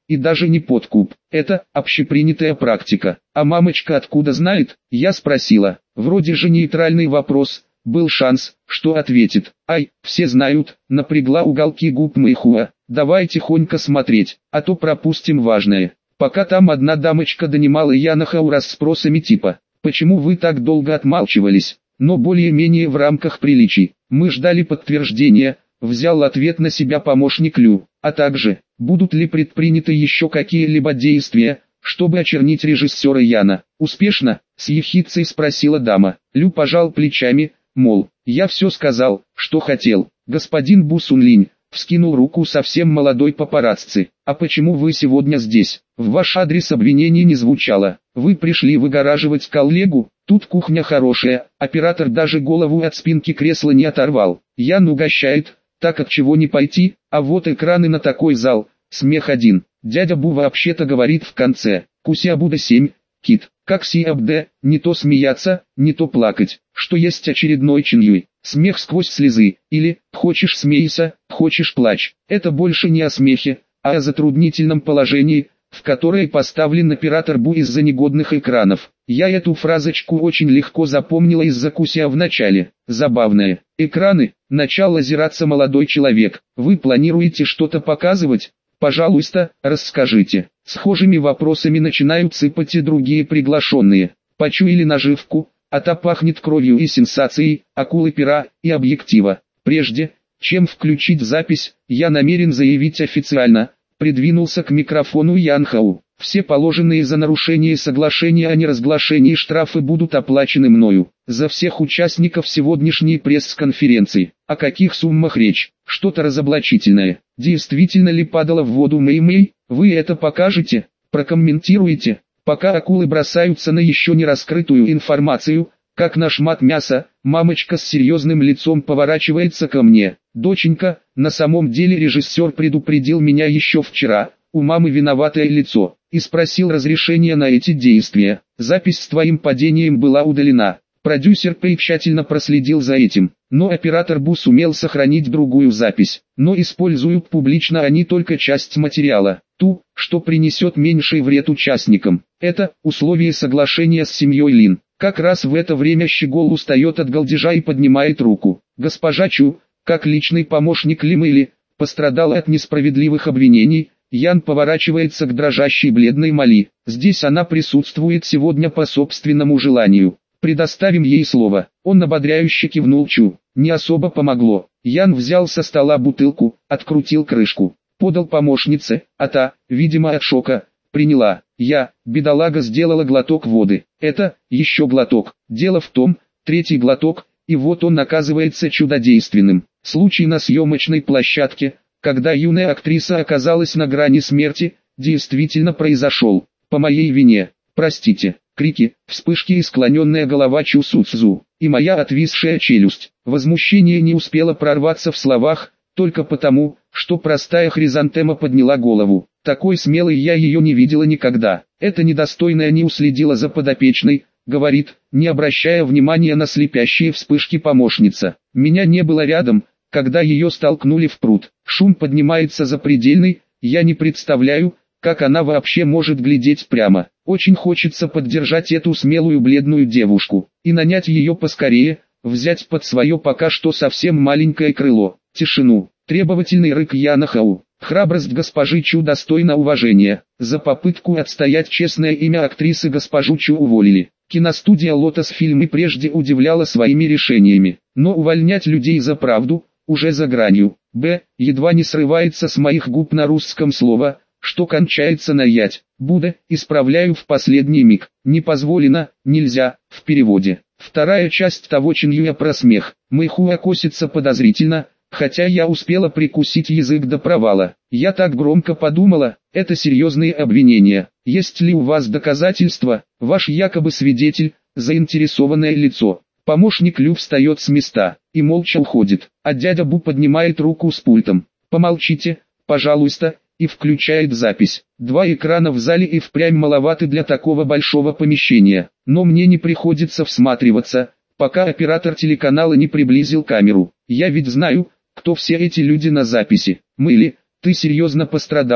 и даже не подкуп. Это общепринятая практика. А мамочка откуда знает? Я спросила. Вроде же нейтральный вопрос. Был шанс, что ответит. Ай, все знают, напрягла уголки губ Мэйхуа. Давай тихонько смотреть, а то пропустим важное. Пока там одна дамочка донимала Янахау расспросами типа: почему вы так долго отмалчивались? Но более-менее в рамках приличий. Мы ждали подтверждения, взял ответ на себя помощник Лю. А также, будут ли предприняты еще какие-либо действия, чтобы очернить режиссера Яна? Успешно? С ехидцей спросила дама. Лю пожал плечами, мол, я все сказал, что хотел. Господин Бу Сунлинь, вскинул руку совсем молодой папарацци. А почему вы сегодня здесь? В ваш адрес обвинений не звучало. Вы пришли выгораживать коллегу? Тут кухня хорошая, оператор даже голову от спинки кресла не оторвал. Ян угощает, так от чего не пойти, а вот экраны на такой зал, смех один. Дядя Бу вообще-то говорит в конце: Кусиабуда семь, кит, как Сиабде, не то смеяться, не то плакать, что есть очередной Чинюй. Смех сквозь слезы, или «хочешь смейся, хочешь плачь». Это больше не о смехе, а о затруднительном положении, в которое поставлен оператор Бу из-за негодных экранов. Я эту фразочку очень легко запомнила из-за Куся в начале. Забавная. Экраны, начал озираться молодой человек. Вы планируете что-то показывать? Пожалуйста, расскажите. Схожими вопросами начинают сыпать и другие приглашенные. Почуяли наживку, а та пахнет кровью и сенсацией, акулы пера и объектива. Прежде, чем включить запись, я намерен заявить официально. Придвинулся к микрофону Янхау. Все положенные за нарушение соглашения о неразглашении штрафы будут оплачены мною. За всех участников сегодняшней пресс-конференции. О каких суммах речь? Что-то разоблачительное. Действительно ли падало в воду Мэй-Мэй? Вы это покажете? Прокомментируете? Пока акулы бросаются на еще не раскрытую информацию, как на шмат мяса, мамочка с серьезным лицом поворачивается ко мне. Доченька, на самом деле режиссер предупредил меня еще вчера, у мамы виноватое лицо, и спросил разрешения на эти действия. Запись с твоим падением была удалена. Продюсер Пэй тщательно проследил за этим, но оператор Бу сумел сохранить другую запись. Но используют публично они только часть материала, ту, что принесет меньший вред участникам. Это условие соглашения с семьей Лин. Как раз в это время Щегол устает от галдежа и поднимает руку. Госпожа Чу, как личный помощник Ли Мэйли, пострадала от несправедливых обвинений. Ян поворачивается к дрожащей бледной Мали. Здесь она присутствует сегодня по собственному желанию. Предоставим ей слово. Он ободряюще кивнул Чу. Не особо помогло. Ян взял со стола бутылку, открутил крышку, подал помощнице, а та, видимо от шока, приняла. Я, бедолага, сделала глоток воды. Это, еще глоток. Дело в том, третий глоток, и вот он оказывается чудодейственным. Случай на съемочной площадке, когда юная актриса оказалась на грани смерти, действительно произошел. По моей вине. Простите. Крики, вспышки и склоненная голова Чу Суцзу, и моя отвисшая челюсть. Возмущение не успело прорваться в словах, только потому, что простая хризантема подняла голову. Такой смелой я ее не видела никогда. Эта недостойная не уследила за подопечной, говорит, не обращая внимания на слепящие вспышки помощница. Меня не было рядом, когда ее столкнули в пруд. Шум поднимается запредельный, я не представляю, как она вообще может глядеть прямо. Очень хочется поддержать эту смелую бледную девушку и нанять ее поскорее, взять под свое пока что совсем маленькое крыло. Тишину. Требовательный рык Янахау. Храбрость госпожи Чу достойна уважения. За попытку отстоять честное имя актрисы госпожу Чу уволили. Киностудия «Лотос» фильмы прежде удивляла своими решениями, но увольнять людей за правду уже за гранью. Б. Едва не срывается с моих губ на русском слово, что кончается на ять. Будда, исправляю в последний миг. Не позволено, нельзя, в переводе. Вторая часть того Чинюя про смех. Мэйхуа косится подозрительно, хотя я успела прикусить язык до провала. Я так громко подумала, это серьезные обвинения. Есть ли у вас доказательства? Ваш якобы свидетель, заинтересованное лицо. Помощник Лю встает с места и молча уходит, а дядя Бу поднимает руку с пультом. Помолчите, пожалуйста, и включает запись. Два экрана в зале и впрямь маловаты для такого большого помещения, но мне не приходится всматриваться, пока оператор телеканала не приблизил камеру. Я ведь знаю, кто все эти люди на записи. Мэйли, ты серьезно пострадала,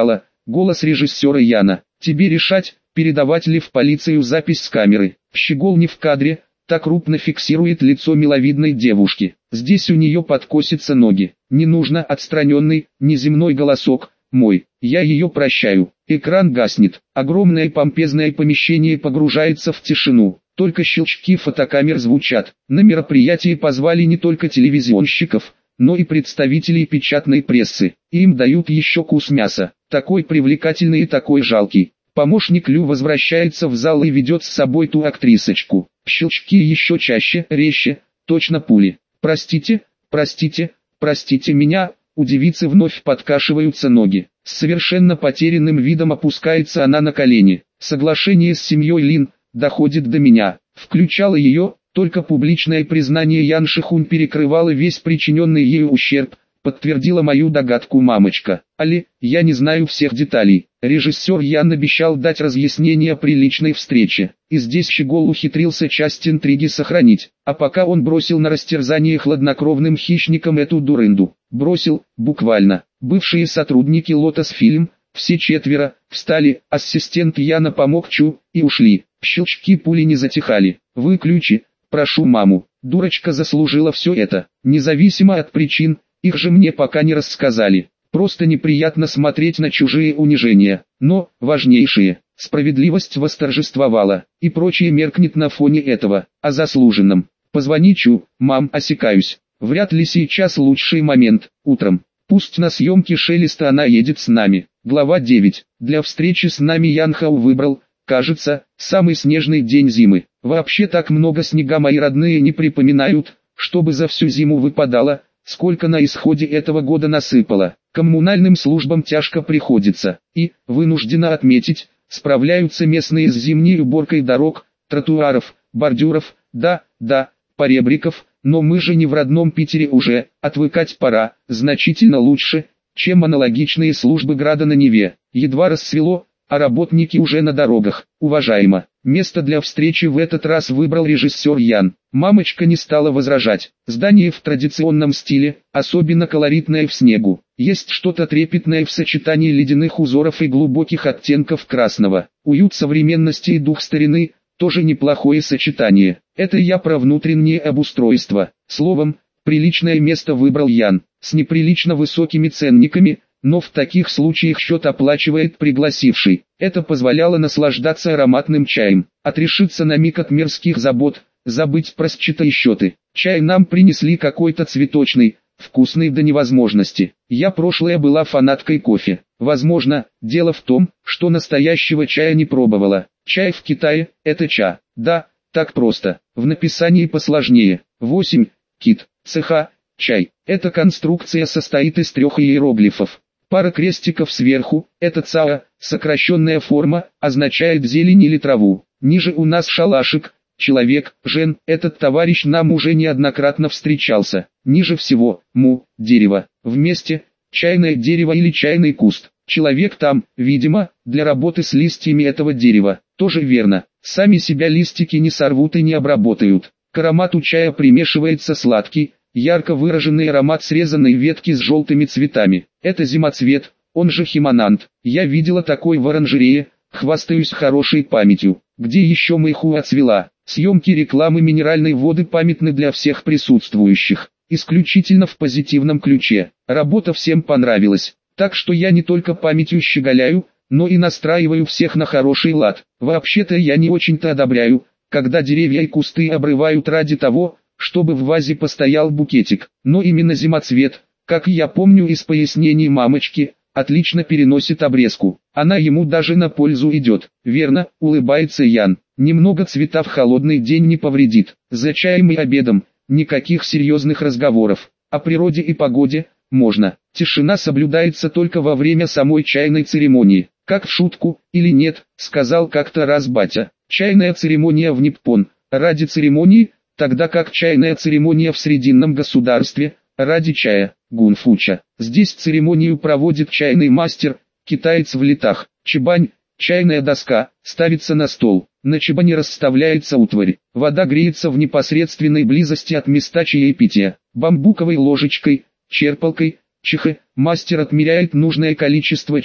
Голос режиссера Яна. Тебе решать, передавать ли в полицию запись с камеры. Щегол не в кадре, так крупно фиксирует лицо миловидной девушки. Здесь у нее подкосятся ноги. Не нужно отстраненный, неземной голосок. Мой, я ее прощаю. Экран гаснет. Огромное помпезное помещение погружается в тишину. Только щелчки фотокамер звучат. На мероприятие позвали не только телевизионщиков, но и представителей печатной прессы. Им дают еще кус мяса. Такой привлекательный и такой жалкий. Помощник Лю возвращается в зал и ведет с собой ту актрисочку. Щелчки еще чаще, резче, точно пули. Простите, простите, простите меня. У девицы вновь подкашиваются ноги. С совершенно потерянным видом опускается она на колени. Соглашение с семьей Лин доходит до меня. Включало ее, только публичное признание Ян Шихун перекрывало весь причиненный ею ущерб, подтвердила мою догадку мамочка. Али, я не знаю всех деталей. Режиссер Ян обещал дать разъяснение при личной встрече. И здесь Щегол ухитрился часть интриги сохранить. А пока он бросил на растерзание хладнокровным хищникам эту дурынду. Бросил, буквально. Бывшие сотрудники Lotus Film, все четверо, встали, ассистент Яна помог Чу, и ушли. Щелчки пули не затихали. Выключи, прошу маму. Дурочка заслужила все это. Независимо от причин, их же мне пока не рассказали. Просто неприятно смотреть на чужие унижения. Но, важнейшее, справедливость восторжествовала, и прочее меркнет на фоне этого, о заслуженном. Позвони Чу, мам, осекаюсь. Вряд ли сейчас лучший момент, утром. Пусть на съемке Шелеста она едет с нами. Глава девять. Для встречи с нами Ян Хау выбрал, кажется, самый снежный день зимы. Вообще так много снега мои родные не припоминают, чтобы за всю зиму выпадало, сколько на исходе этого года насыпало. Коммунальным службам тяжко приходится. И, вынуждена отметить, справляются местные с зимней уборкой дорог, тротуаров, бордюров, да, да, поребриков. Но мы же не в родном Питере уже, отвыкать пора, значительно лучше, чем аналогичные службы града на Неве. Едва рассвело, а работники уже на дорогах. Уважаемо, место для встречи в этот раз выбрал режиссер Ян. Мамочка не стала возражать. Здание в традиционном стиле, особенно колоритное в снегу. Есть что-то трепетное в сочетании ледяных узоров и глубоких оттенков красного. Уют современности и дух старины – тоже неплохое сочетание. Это я про внутреннее обустройство. Словом, приличное место выбрал Ян, с неприлично высокими ценниками, но в таких случаях счет оплачивает пригласивший. Это позволяло наслаждаться ароматным чаем, отрешиться на миг от мирских забот, забыть про счета и счеты. Чай нам принесли какой-то цветочный, вкусный до невозможности. Я прошлая была фанаткой кофе. Возможно, дело в том, что настоящего чая не пробовала. Чай в Китае – это ча. Да, так просто. В написании посложнее. восемь. Кит. Цеха. Чай. Эта конструкция состоит из трех иероглифов. Пара крестиков сверху – это цао, сокращенная форма, означает зелень или траву. Ниже у нас шалашик. Человек, Жен, этот товарищ нам уже неоднократно встречался. Ниже всего, му, дерево. Вместе, чайное дерево или чайный куст. Человек там, видимо, для работы с листьями этого дерева. Тоже верно. Сами себя листики не сорвут и не обработают. К аромату чая примешивается сладкий, ярко выраженный аромат срезанной ветки с желтыми цветами. Это зимоцвет, он же химонант. Я видела такой в оранжерее, хвастаюсь хорошей памятью. Где еще мэйхуа цвела? Съемки рекламы минеральной воды памятны для всех присутствующих. Исключительно в позитивном ключе. Работа всем понравилась. Так что я не только памятью щеголяю, но и настраиваю всех на хороший лад. Вообще-то я не очень-то одобряю, когда деревья и кусты обрывают ради того, чтобы в вазе постоял букетик. Но именно зимоцвет, как я помню из пояснений мамочки, отлично переносит обрезку. Она ему даже на пользу идет. Верно, улыбается Ян. Немного цвета в холодный день не повредит. За чаем и обедом, никаких серьезных разговоров. О природе и погоде можно. Тишина соблюдается только во время самой чайной церемонии. Как в шутку, или нет, сказал как-то раз батя. Чайная церемония в Ниппон, ради церемонии, тогда как чайная церемония в Срединном государстве, ради чая, гунфуча. Здесь церемонию проводит чайный мастер, китаец в летах. Чебань, чайная доска, ставится на стол. На чебане расставляется утварь. Вода греется в непосредственной близости от места чаепития. Бамбуковой ложечкой, черпалкой, чихы, мастер отмеряет нужное количество чая,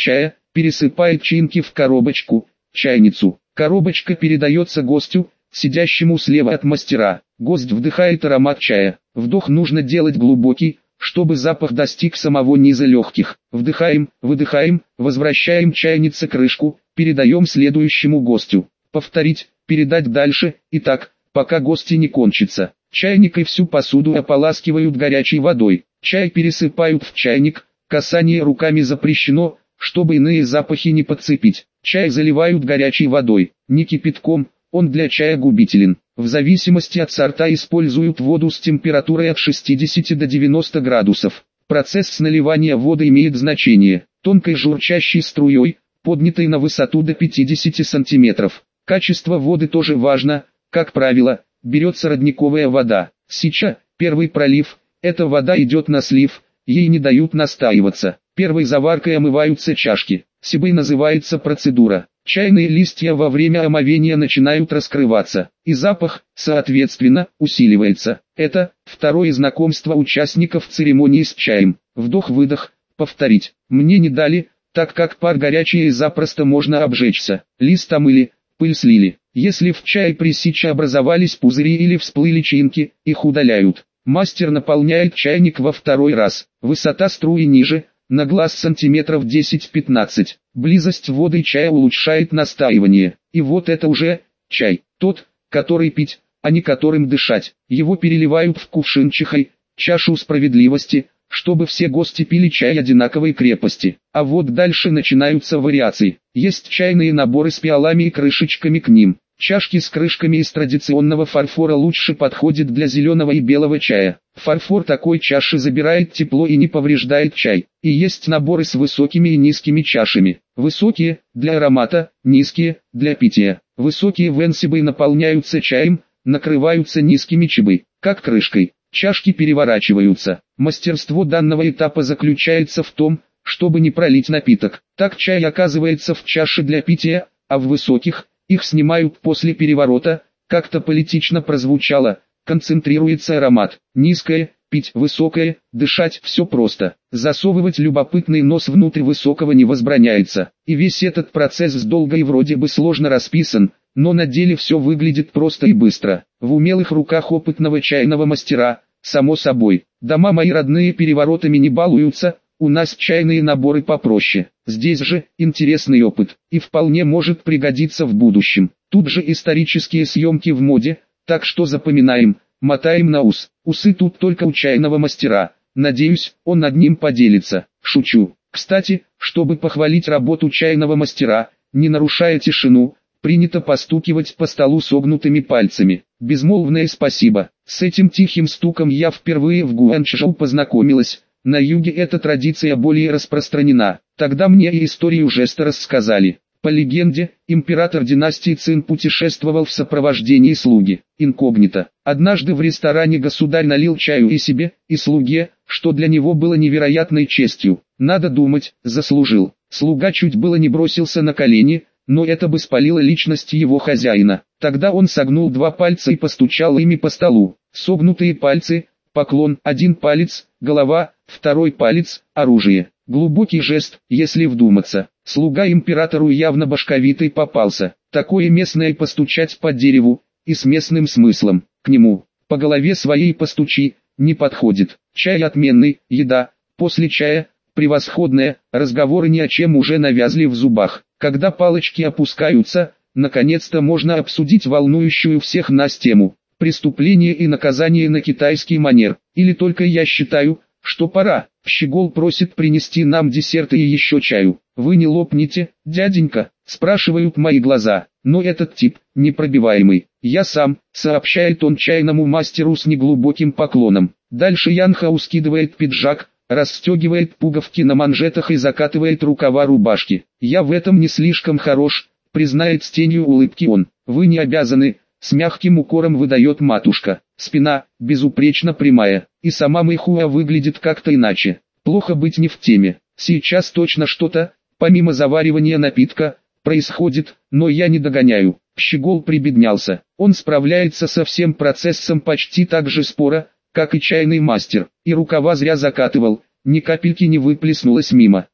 пересыпает чинки в коробочку, чайницу. Коробочка передается гостю, сидящему слева от мастера. Гость вдыхает аромат чая. Вдох нужно делать глубокий, чтобы запах достиг самого низа легких. Вдыхаем, выдыхаем, возвращаем чайнице крышку, передаем следующему гостю. Повторить, передать дальше, и так, пока гости не кончатся. Чайник и всю посуду ополаскивают горячей водой. Чай пересыпают в чайник, касание руками запрещено, чтобы иные запахи не подцепить. Чай заливают горячей водой, не кипятком, он для чая губителен. В зависимости от сорта используют воду с температурой от шестидесяти до девяноста градусов. Процесс наливания воды имеет значение. Тонкой журчащей струей, поднятой на высоту до пятидесяти сантиметров. Качество воды тоже важно, как правило, берется родниковая вода. Сича, первый пролив, эта вода идет на слив, ей не дают настаиваться. Первой заваркой омываются чашки. Сибой называется процедура. Чайные листья во время омовения начинают раскрываться, и запах, соответственно, усиливается. Это второе знакомство участников церемонии с чаем. Вдох-выдох, повторить. Мне не дали, так как пар горячий и запросто можно обжечься. Лист омыли, пыль слили. Если в чае при сиче образовались пузыри или всплыли чинки, их удаляют. Мастер наполняет чайник во второй раз. Высота струи ниже, на глаз сантиметров десять-пятнадцать. Близость воды и чая улучшает настаивание. И вот это уже чай. Тот, который пить, а не которым дышать. Его переливают в кувшин чахой, чашу справедливости, чтобы все гости пили чай одинаковой крепости. А вот дальше начинаются вариации. Есть чайные наборы с пиалами и крышечками к ним. Чашки с крышками из традиционного фарфора лучше подходят для зеленого и белого чая. Фарфор такой чаши забирает тепло и не повреждает чай. И есть наборы с высокими и низкими чашами. Высокие – для аромата, низкие – для питья. Высокие венсибы наполняются чаем, накрываются низкими чибы, как крышкой. Чашки переворачиваются. Мастерство данного этапа заключается в том, чтобы не пролить напиток. Так чай оказывается в чаше для питья, а в высоких – их снимают после переворота, как-то политично прозвучало, концентрируется аромат. Низкое, пить высокое, дышать все просто. Засовывать любопытный нос внутрь высокого не возбраняется. И весь этот процесс долго и вроде бы сложно расписан, но на деле все выглядит просто и быстро. В умелых руках опытного чайного мастера, само собой. Дома мои родные переворотами не балуются, у нас чайные наборы попроще. Здесь же интересный опыт, и вполне может пригодиться в будущем. Тут же исторические съемки в моде, так что запоминаем, мотаем на ус. Усы тут только у чайного мастера, надеюсь, он над ним поделится. Шучу. Кстати, чтобы похвалить работу чайного мастера, не нарушая тишину, принято постукивать по столу согнутыми пальцами. Безмолвное спасибо. С этим тихим стуком я впервые в Гуанчжоу познакомилась. На юге эта традиция более распространена. Тогда мне и историю жеста рассказали. По легенде, император династии Цин путешествовал в сопровождении слуги, инкогнито. Однажды в ресторане государь налил чаю и себе, и слуге, что для него было невероятной честью. Надо думать, заслужил. Слуга чуть было не бросился на колени, но это бы спалило личность его хозяина. Тогда он согнул два пальца и постучал ими по столу. Согнутые пальцы, поклон, один палец, голова, второй палец, оружие. Глубокий жест, если вдуматься. Слуга императору явно башковитый попался. Такое местное постучать по дереву, и с местным смыслом. К нему, по голове своей постучи, не подходит. Чай отменный, еда, после чая, превосходная, разговоры ни о чем уже навязли в зубах. Когда палочки опускаются, наконец-то можно обсудить волнующую всех нас тему. Преступление и наказание на китайский манер. Или только я считаю, что пора. Щегол просит принести нам десерты и еще чаю. Вы не лопнете, дяденька? Спрашивают мои глаза. Но этот тип, непробиваемый. Я сам, сообщает он чайному мастеру с неглубоким поклоном. Дальше Янхау скидывает пиджак, расстегивает пуговки на манжетах и закатывает рукава рубашки. Я в этом не слишком хорош, признает с тенью улыбки он. Вы не обязаны. С мягким укором выдает матушка. Спина, безупречно прямая, и сама Мэйхуа выглядит как-то иначе. Плохо быть не в теме. Сейчас точно что-то, помимо заваривания напитка, происходит, но я не догоняю. Щегол прибеднялся. Он справляется со всем процессом почти так же споро, как и чайный мастер. И рукава зря закатывал, ни капельки не выплеснулось мимо.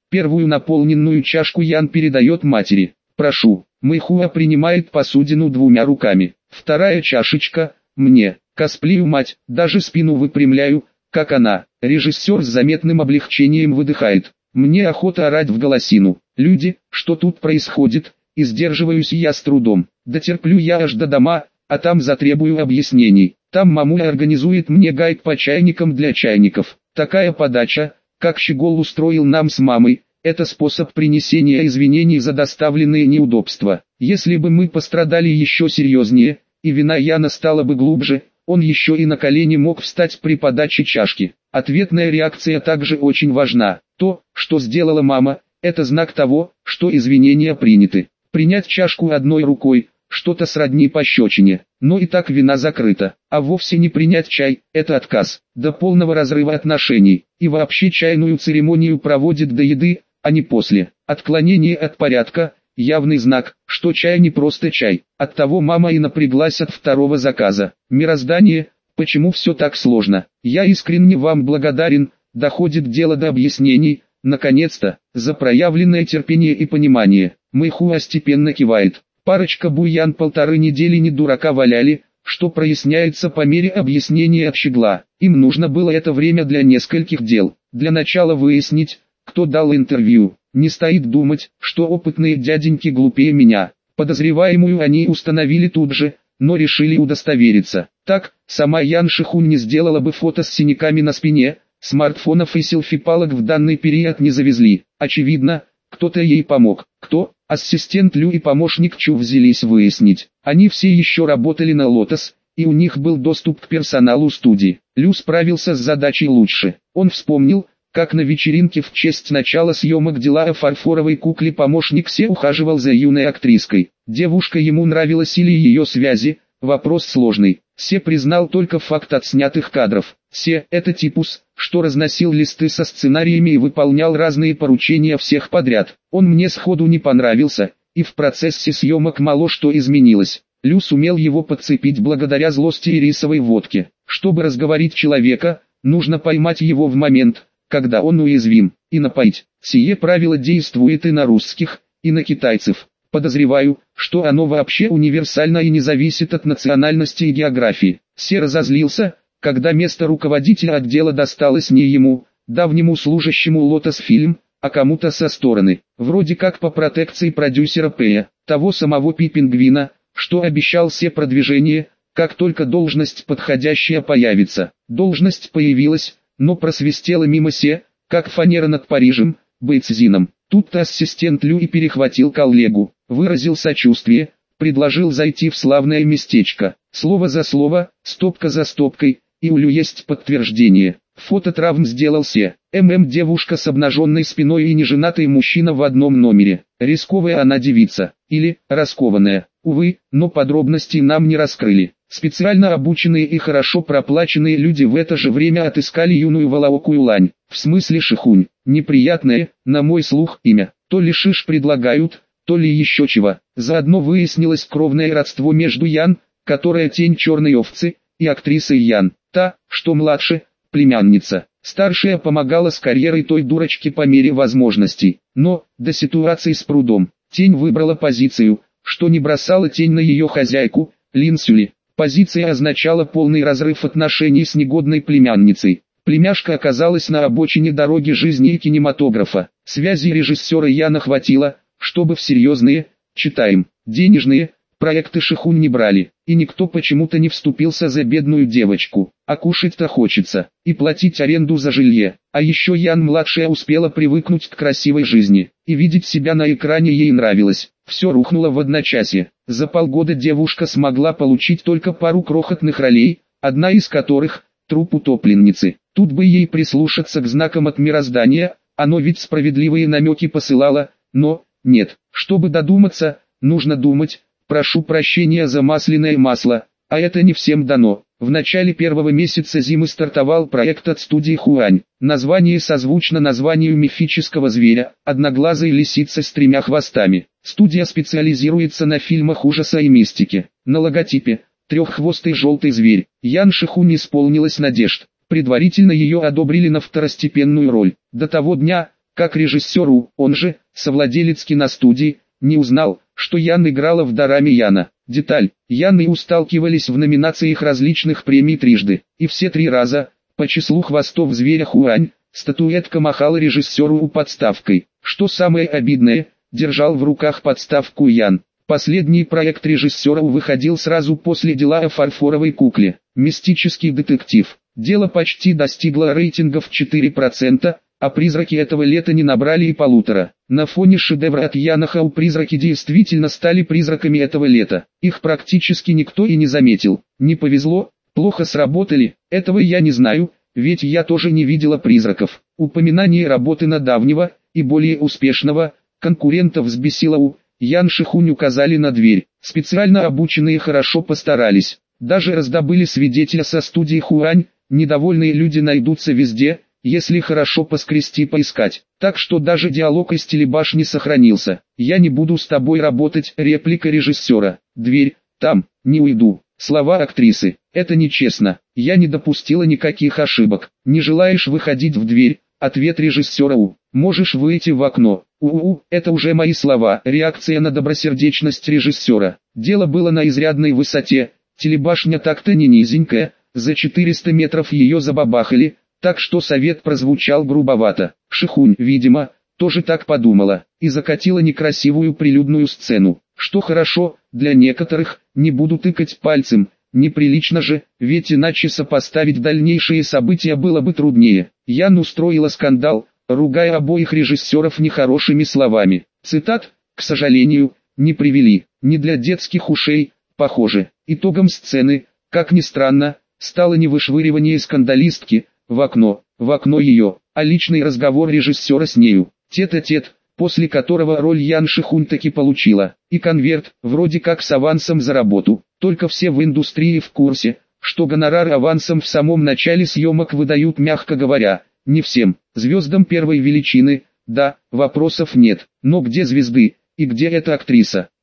Первую наполненную чашку Ян передает матери. «Прошу». Мэйхуа принимает посудину двумя руками. Вторая чашечка – мне. Косплею мать, даже спину выпрямляю, как она. Режиссер с заметным облегчением выдыхает. Мне охота орать в голосину. Люди, что тут происходит? И сдерживаюсь я с трудом. Дотерплю я аж до дома, а там затребую объяснений. Там мамуля организует мне гайд по чайникам для чайников. Такая подача, как Щегол устроил нам с мамой, это способ принесения извинений за доставленные неудобства. Если бы мы пострадали еще серьезнее, и вина Яна стала бы глубже, он еще и на колени мог встать при подаче чашки. Ответная реакция также очень важна. То, что сделала мама, это знак того, что извинения приняты. Принять чашку одной рукой – что-то сродни пощечине, но и так вина закрыта. А вовсе не принять чай – это отказ, до полного разрыва отношений. И вообще чайную церемонию проводят до еды, а не после. Отклонение от порядка – явный знак, что чай не просто чай. Оттого мама и напряглась от второго заказа. Мироздание, почему все так сложно? Я искренне вам благодарен, доходит дело до объяснений, наконец-то, за проявленное терпение и понимание. Мэйхуа степенно кивает. Парочка буян полторы недели не дурака валяли, что проясняется по мере объяснения от Щегла. Им нужно было это время для нескольких дел. Для начала выяснить, кто дал интервью. Не стоит думать, что опытные дяденьки глупее меня. Подозреваемую они установили тут же, но решили удостовериться. Так, сама Ян Шихун не сделала бы фото с синяками на спине, смартфонов и селфи-палок в данный период не завезли. Очевидно, кто-то ей помог. Кто? Ассистент Лю и помощник Чу взялись выяснить. Они все еще работали на Лотос, и у них был доступ к персоналу студии. Лю справился с задачей лучше. Он вспомнил, как на вечеринке в честь начала съемок дела о фарфоровой кукле помощник Се ухаживал за юной актриской. Девушка ему нравилась или ее связи, вопрос сложный. Се признал только факт отснятых кадров. Се – это типус, что разносил листы со сценариями и выполнял разные поручения всех подряд. Он мне сходу не понравился, и в процессе съемок мало что изменилось. Лю сумел его подцепить благодаря злости и рисовой водке. Чтобы разговорить человека, нужно поймать его в момент, когда он уязвим, и напоить. Сие правило действует и на русских, и на китайцев. Подозреваю, что оно вообще универсально и не зависит от национальности и географии. Се разозлился, когда место руководителя отдела досталось не ему, давнему служащему Лотос-фильм, а кому-то со стороны. Вроде как по протекции продюсера Пэя, того самого Пи-пингвина, что обещал Се продвижение, как только должность подходящая появится. Должность появилась, но просвистела мимо Се, как фанера над Парижем, Бэйцзином. Тут-то ассистент Лю и перехватил коллегу, выразил сочувствие, предложил зайти в славное местечко. Слово за слово, стопка за стопкой, и у Лю есть подтверждение. Фото травм сделал Се. ММ девушка с обнаженной спиной и неженатый мужчина в одном номере. Рисковая она девица, или раскованная. Увы, но подробностей нам не раскрыли. Специально обученные и хорошо проплаченные люди в это же время отыскали юную Валаокую Лань, в смысле Шихунь. Неприятное, на мой слух, имя. То ли Шиш предлагают, то ли еще чего. Заодно выяснилось кровное родство между Ян, которая тень черной овцы, и актрисой Ян, та, что младше, племянница. Старшая помогала с карьерой той дурочки по мере возможностей. Но, до ситуации с прудом, тень выбрала позицию, что не бросала тень на ее хозяйку, Лин Сюли. Позиция означала полный разрыв отношений с негодной племянницей. Племяшка оказалась на обочине дороги жизни и кинематографа. Связи режиссера Яна хватило, чтобы в серьезные, читаем, денежные, проекты Шихунь не брали. И никто почему-то не вступился за бедную девочку. А кушать-то хочется, и платить аренду за жилье. А еще Ян-младшая успела привыкнуть к красивой жизни, и видеть себя на экране ей нравилось. Все рухнуло в одночасье. За полгода девушка смогла получить только пару крохотных ролей, одна из которых – труп утопленницы. Тут бы ей прислушаться к знакам от мироздания, оно ведь справедливые намеки посылало, но, нет, чтобы додуматься, нужно думать. Прошу прощения за масляное масло, а это не всем дано. В начале первого месяца зимы стартовал проект от студии Хуань. Название созвучно названию мифического зверя, одноглазой лисицы с тремя хвостами. Студия специализируется на фильмах ужаса и мистики. На логотипе – треххвостый желтый зверь. Ян Шихунь исполнилась надежд. Предварительно ее одобрили на второстепенную роль. До того дня, как режиссеру, он же, совладелец киностудии, не узнал, что Ян играла в дораме Яна. Деталь: Ян и У сталкивались в номинациях различных премий трижды, и все три раза, по числу хвостов зверя Хуань, статуэтка махала режиссеру У подставкой. Что самое обидное, держал в руках подставку Ян. Последний проект режиссера У выходил сразу после дела о фарфоровой кукле. Мистический детектив. Дело почти достигло рейтингов четыре процента, а призраки этого лета не набрали и полутора. На фоне шедевра от Яна Хау призраки действительно стали призраками этого лета. Их практически никто и не заметил. Не повезло, плохо сработали, этого я не знаю, ведь я тоже не видела призраков. Упоминание работы на давнего, и более успешного, конкурента взбесило У. Ян Шихунь указали на дверь. Специально обученные хорошо постарались. Даже раздобыли свидетеля со студии Хуань. Недовольные люди найдутся везде, если хорошо поскрести поискать. Так что даже диалог из телебашни сохранился. «Я не буду с тобой работать», реплика режиссера. «Дверь, там, не уйду». Слова актрисы. «Это нечестно. Я не допустила никаких ошибок». «Не желаешь выходить в дверь?» Ответ режиссера У. «Можешь выйти в окно». У-у-у, это уже мои слова. Реакция на добросердечность режиссера. Дело было на изрядной высоте. Телебашня так-то не низенькая, за четыреста метров ее забабахали, так что совет прозвучал грубовато. Шихунь, видимо, тоже так подумала, и закатила некрасивую прилюдную сцену. Что хорошо, для некоторых, не буду тыкать пальцем, неприлично же, ведь иначе сопоставить дальнейшие события было бы труднее. Ян устроила скандал, ругая обоих режиссеров нехорошими словами. Цитат, к сожалению, не привели, не для детских ушей, похоже. Итогом сцены, как ни странно, стало не вышвыривание скандалистки в окно, в окно ее, а личный разговор режиссера с нею, тет-а-тет, после которого роль Ян Шихунь таки получила, и конверт, вроде как с авансом за работу. Только все в индустрии в курсе, что гонорар авансом в самом начале съемок выдают, мягко говоря, не всем. Звездам первой величины, да, вопросов нет, но где звезды, и где эта актриса?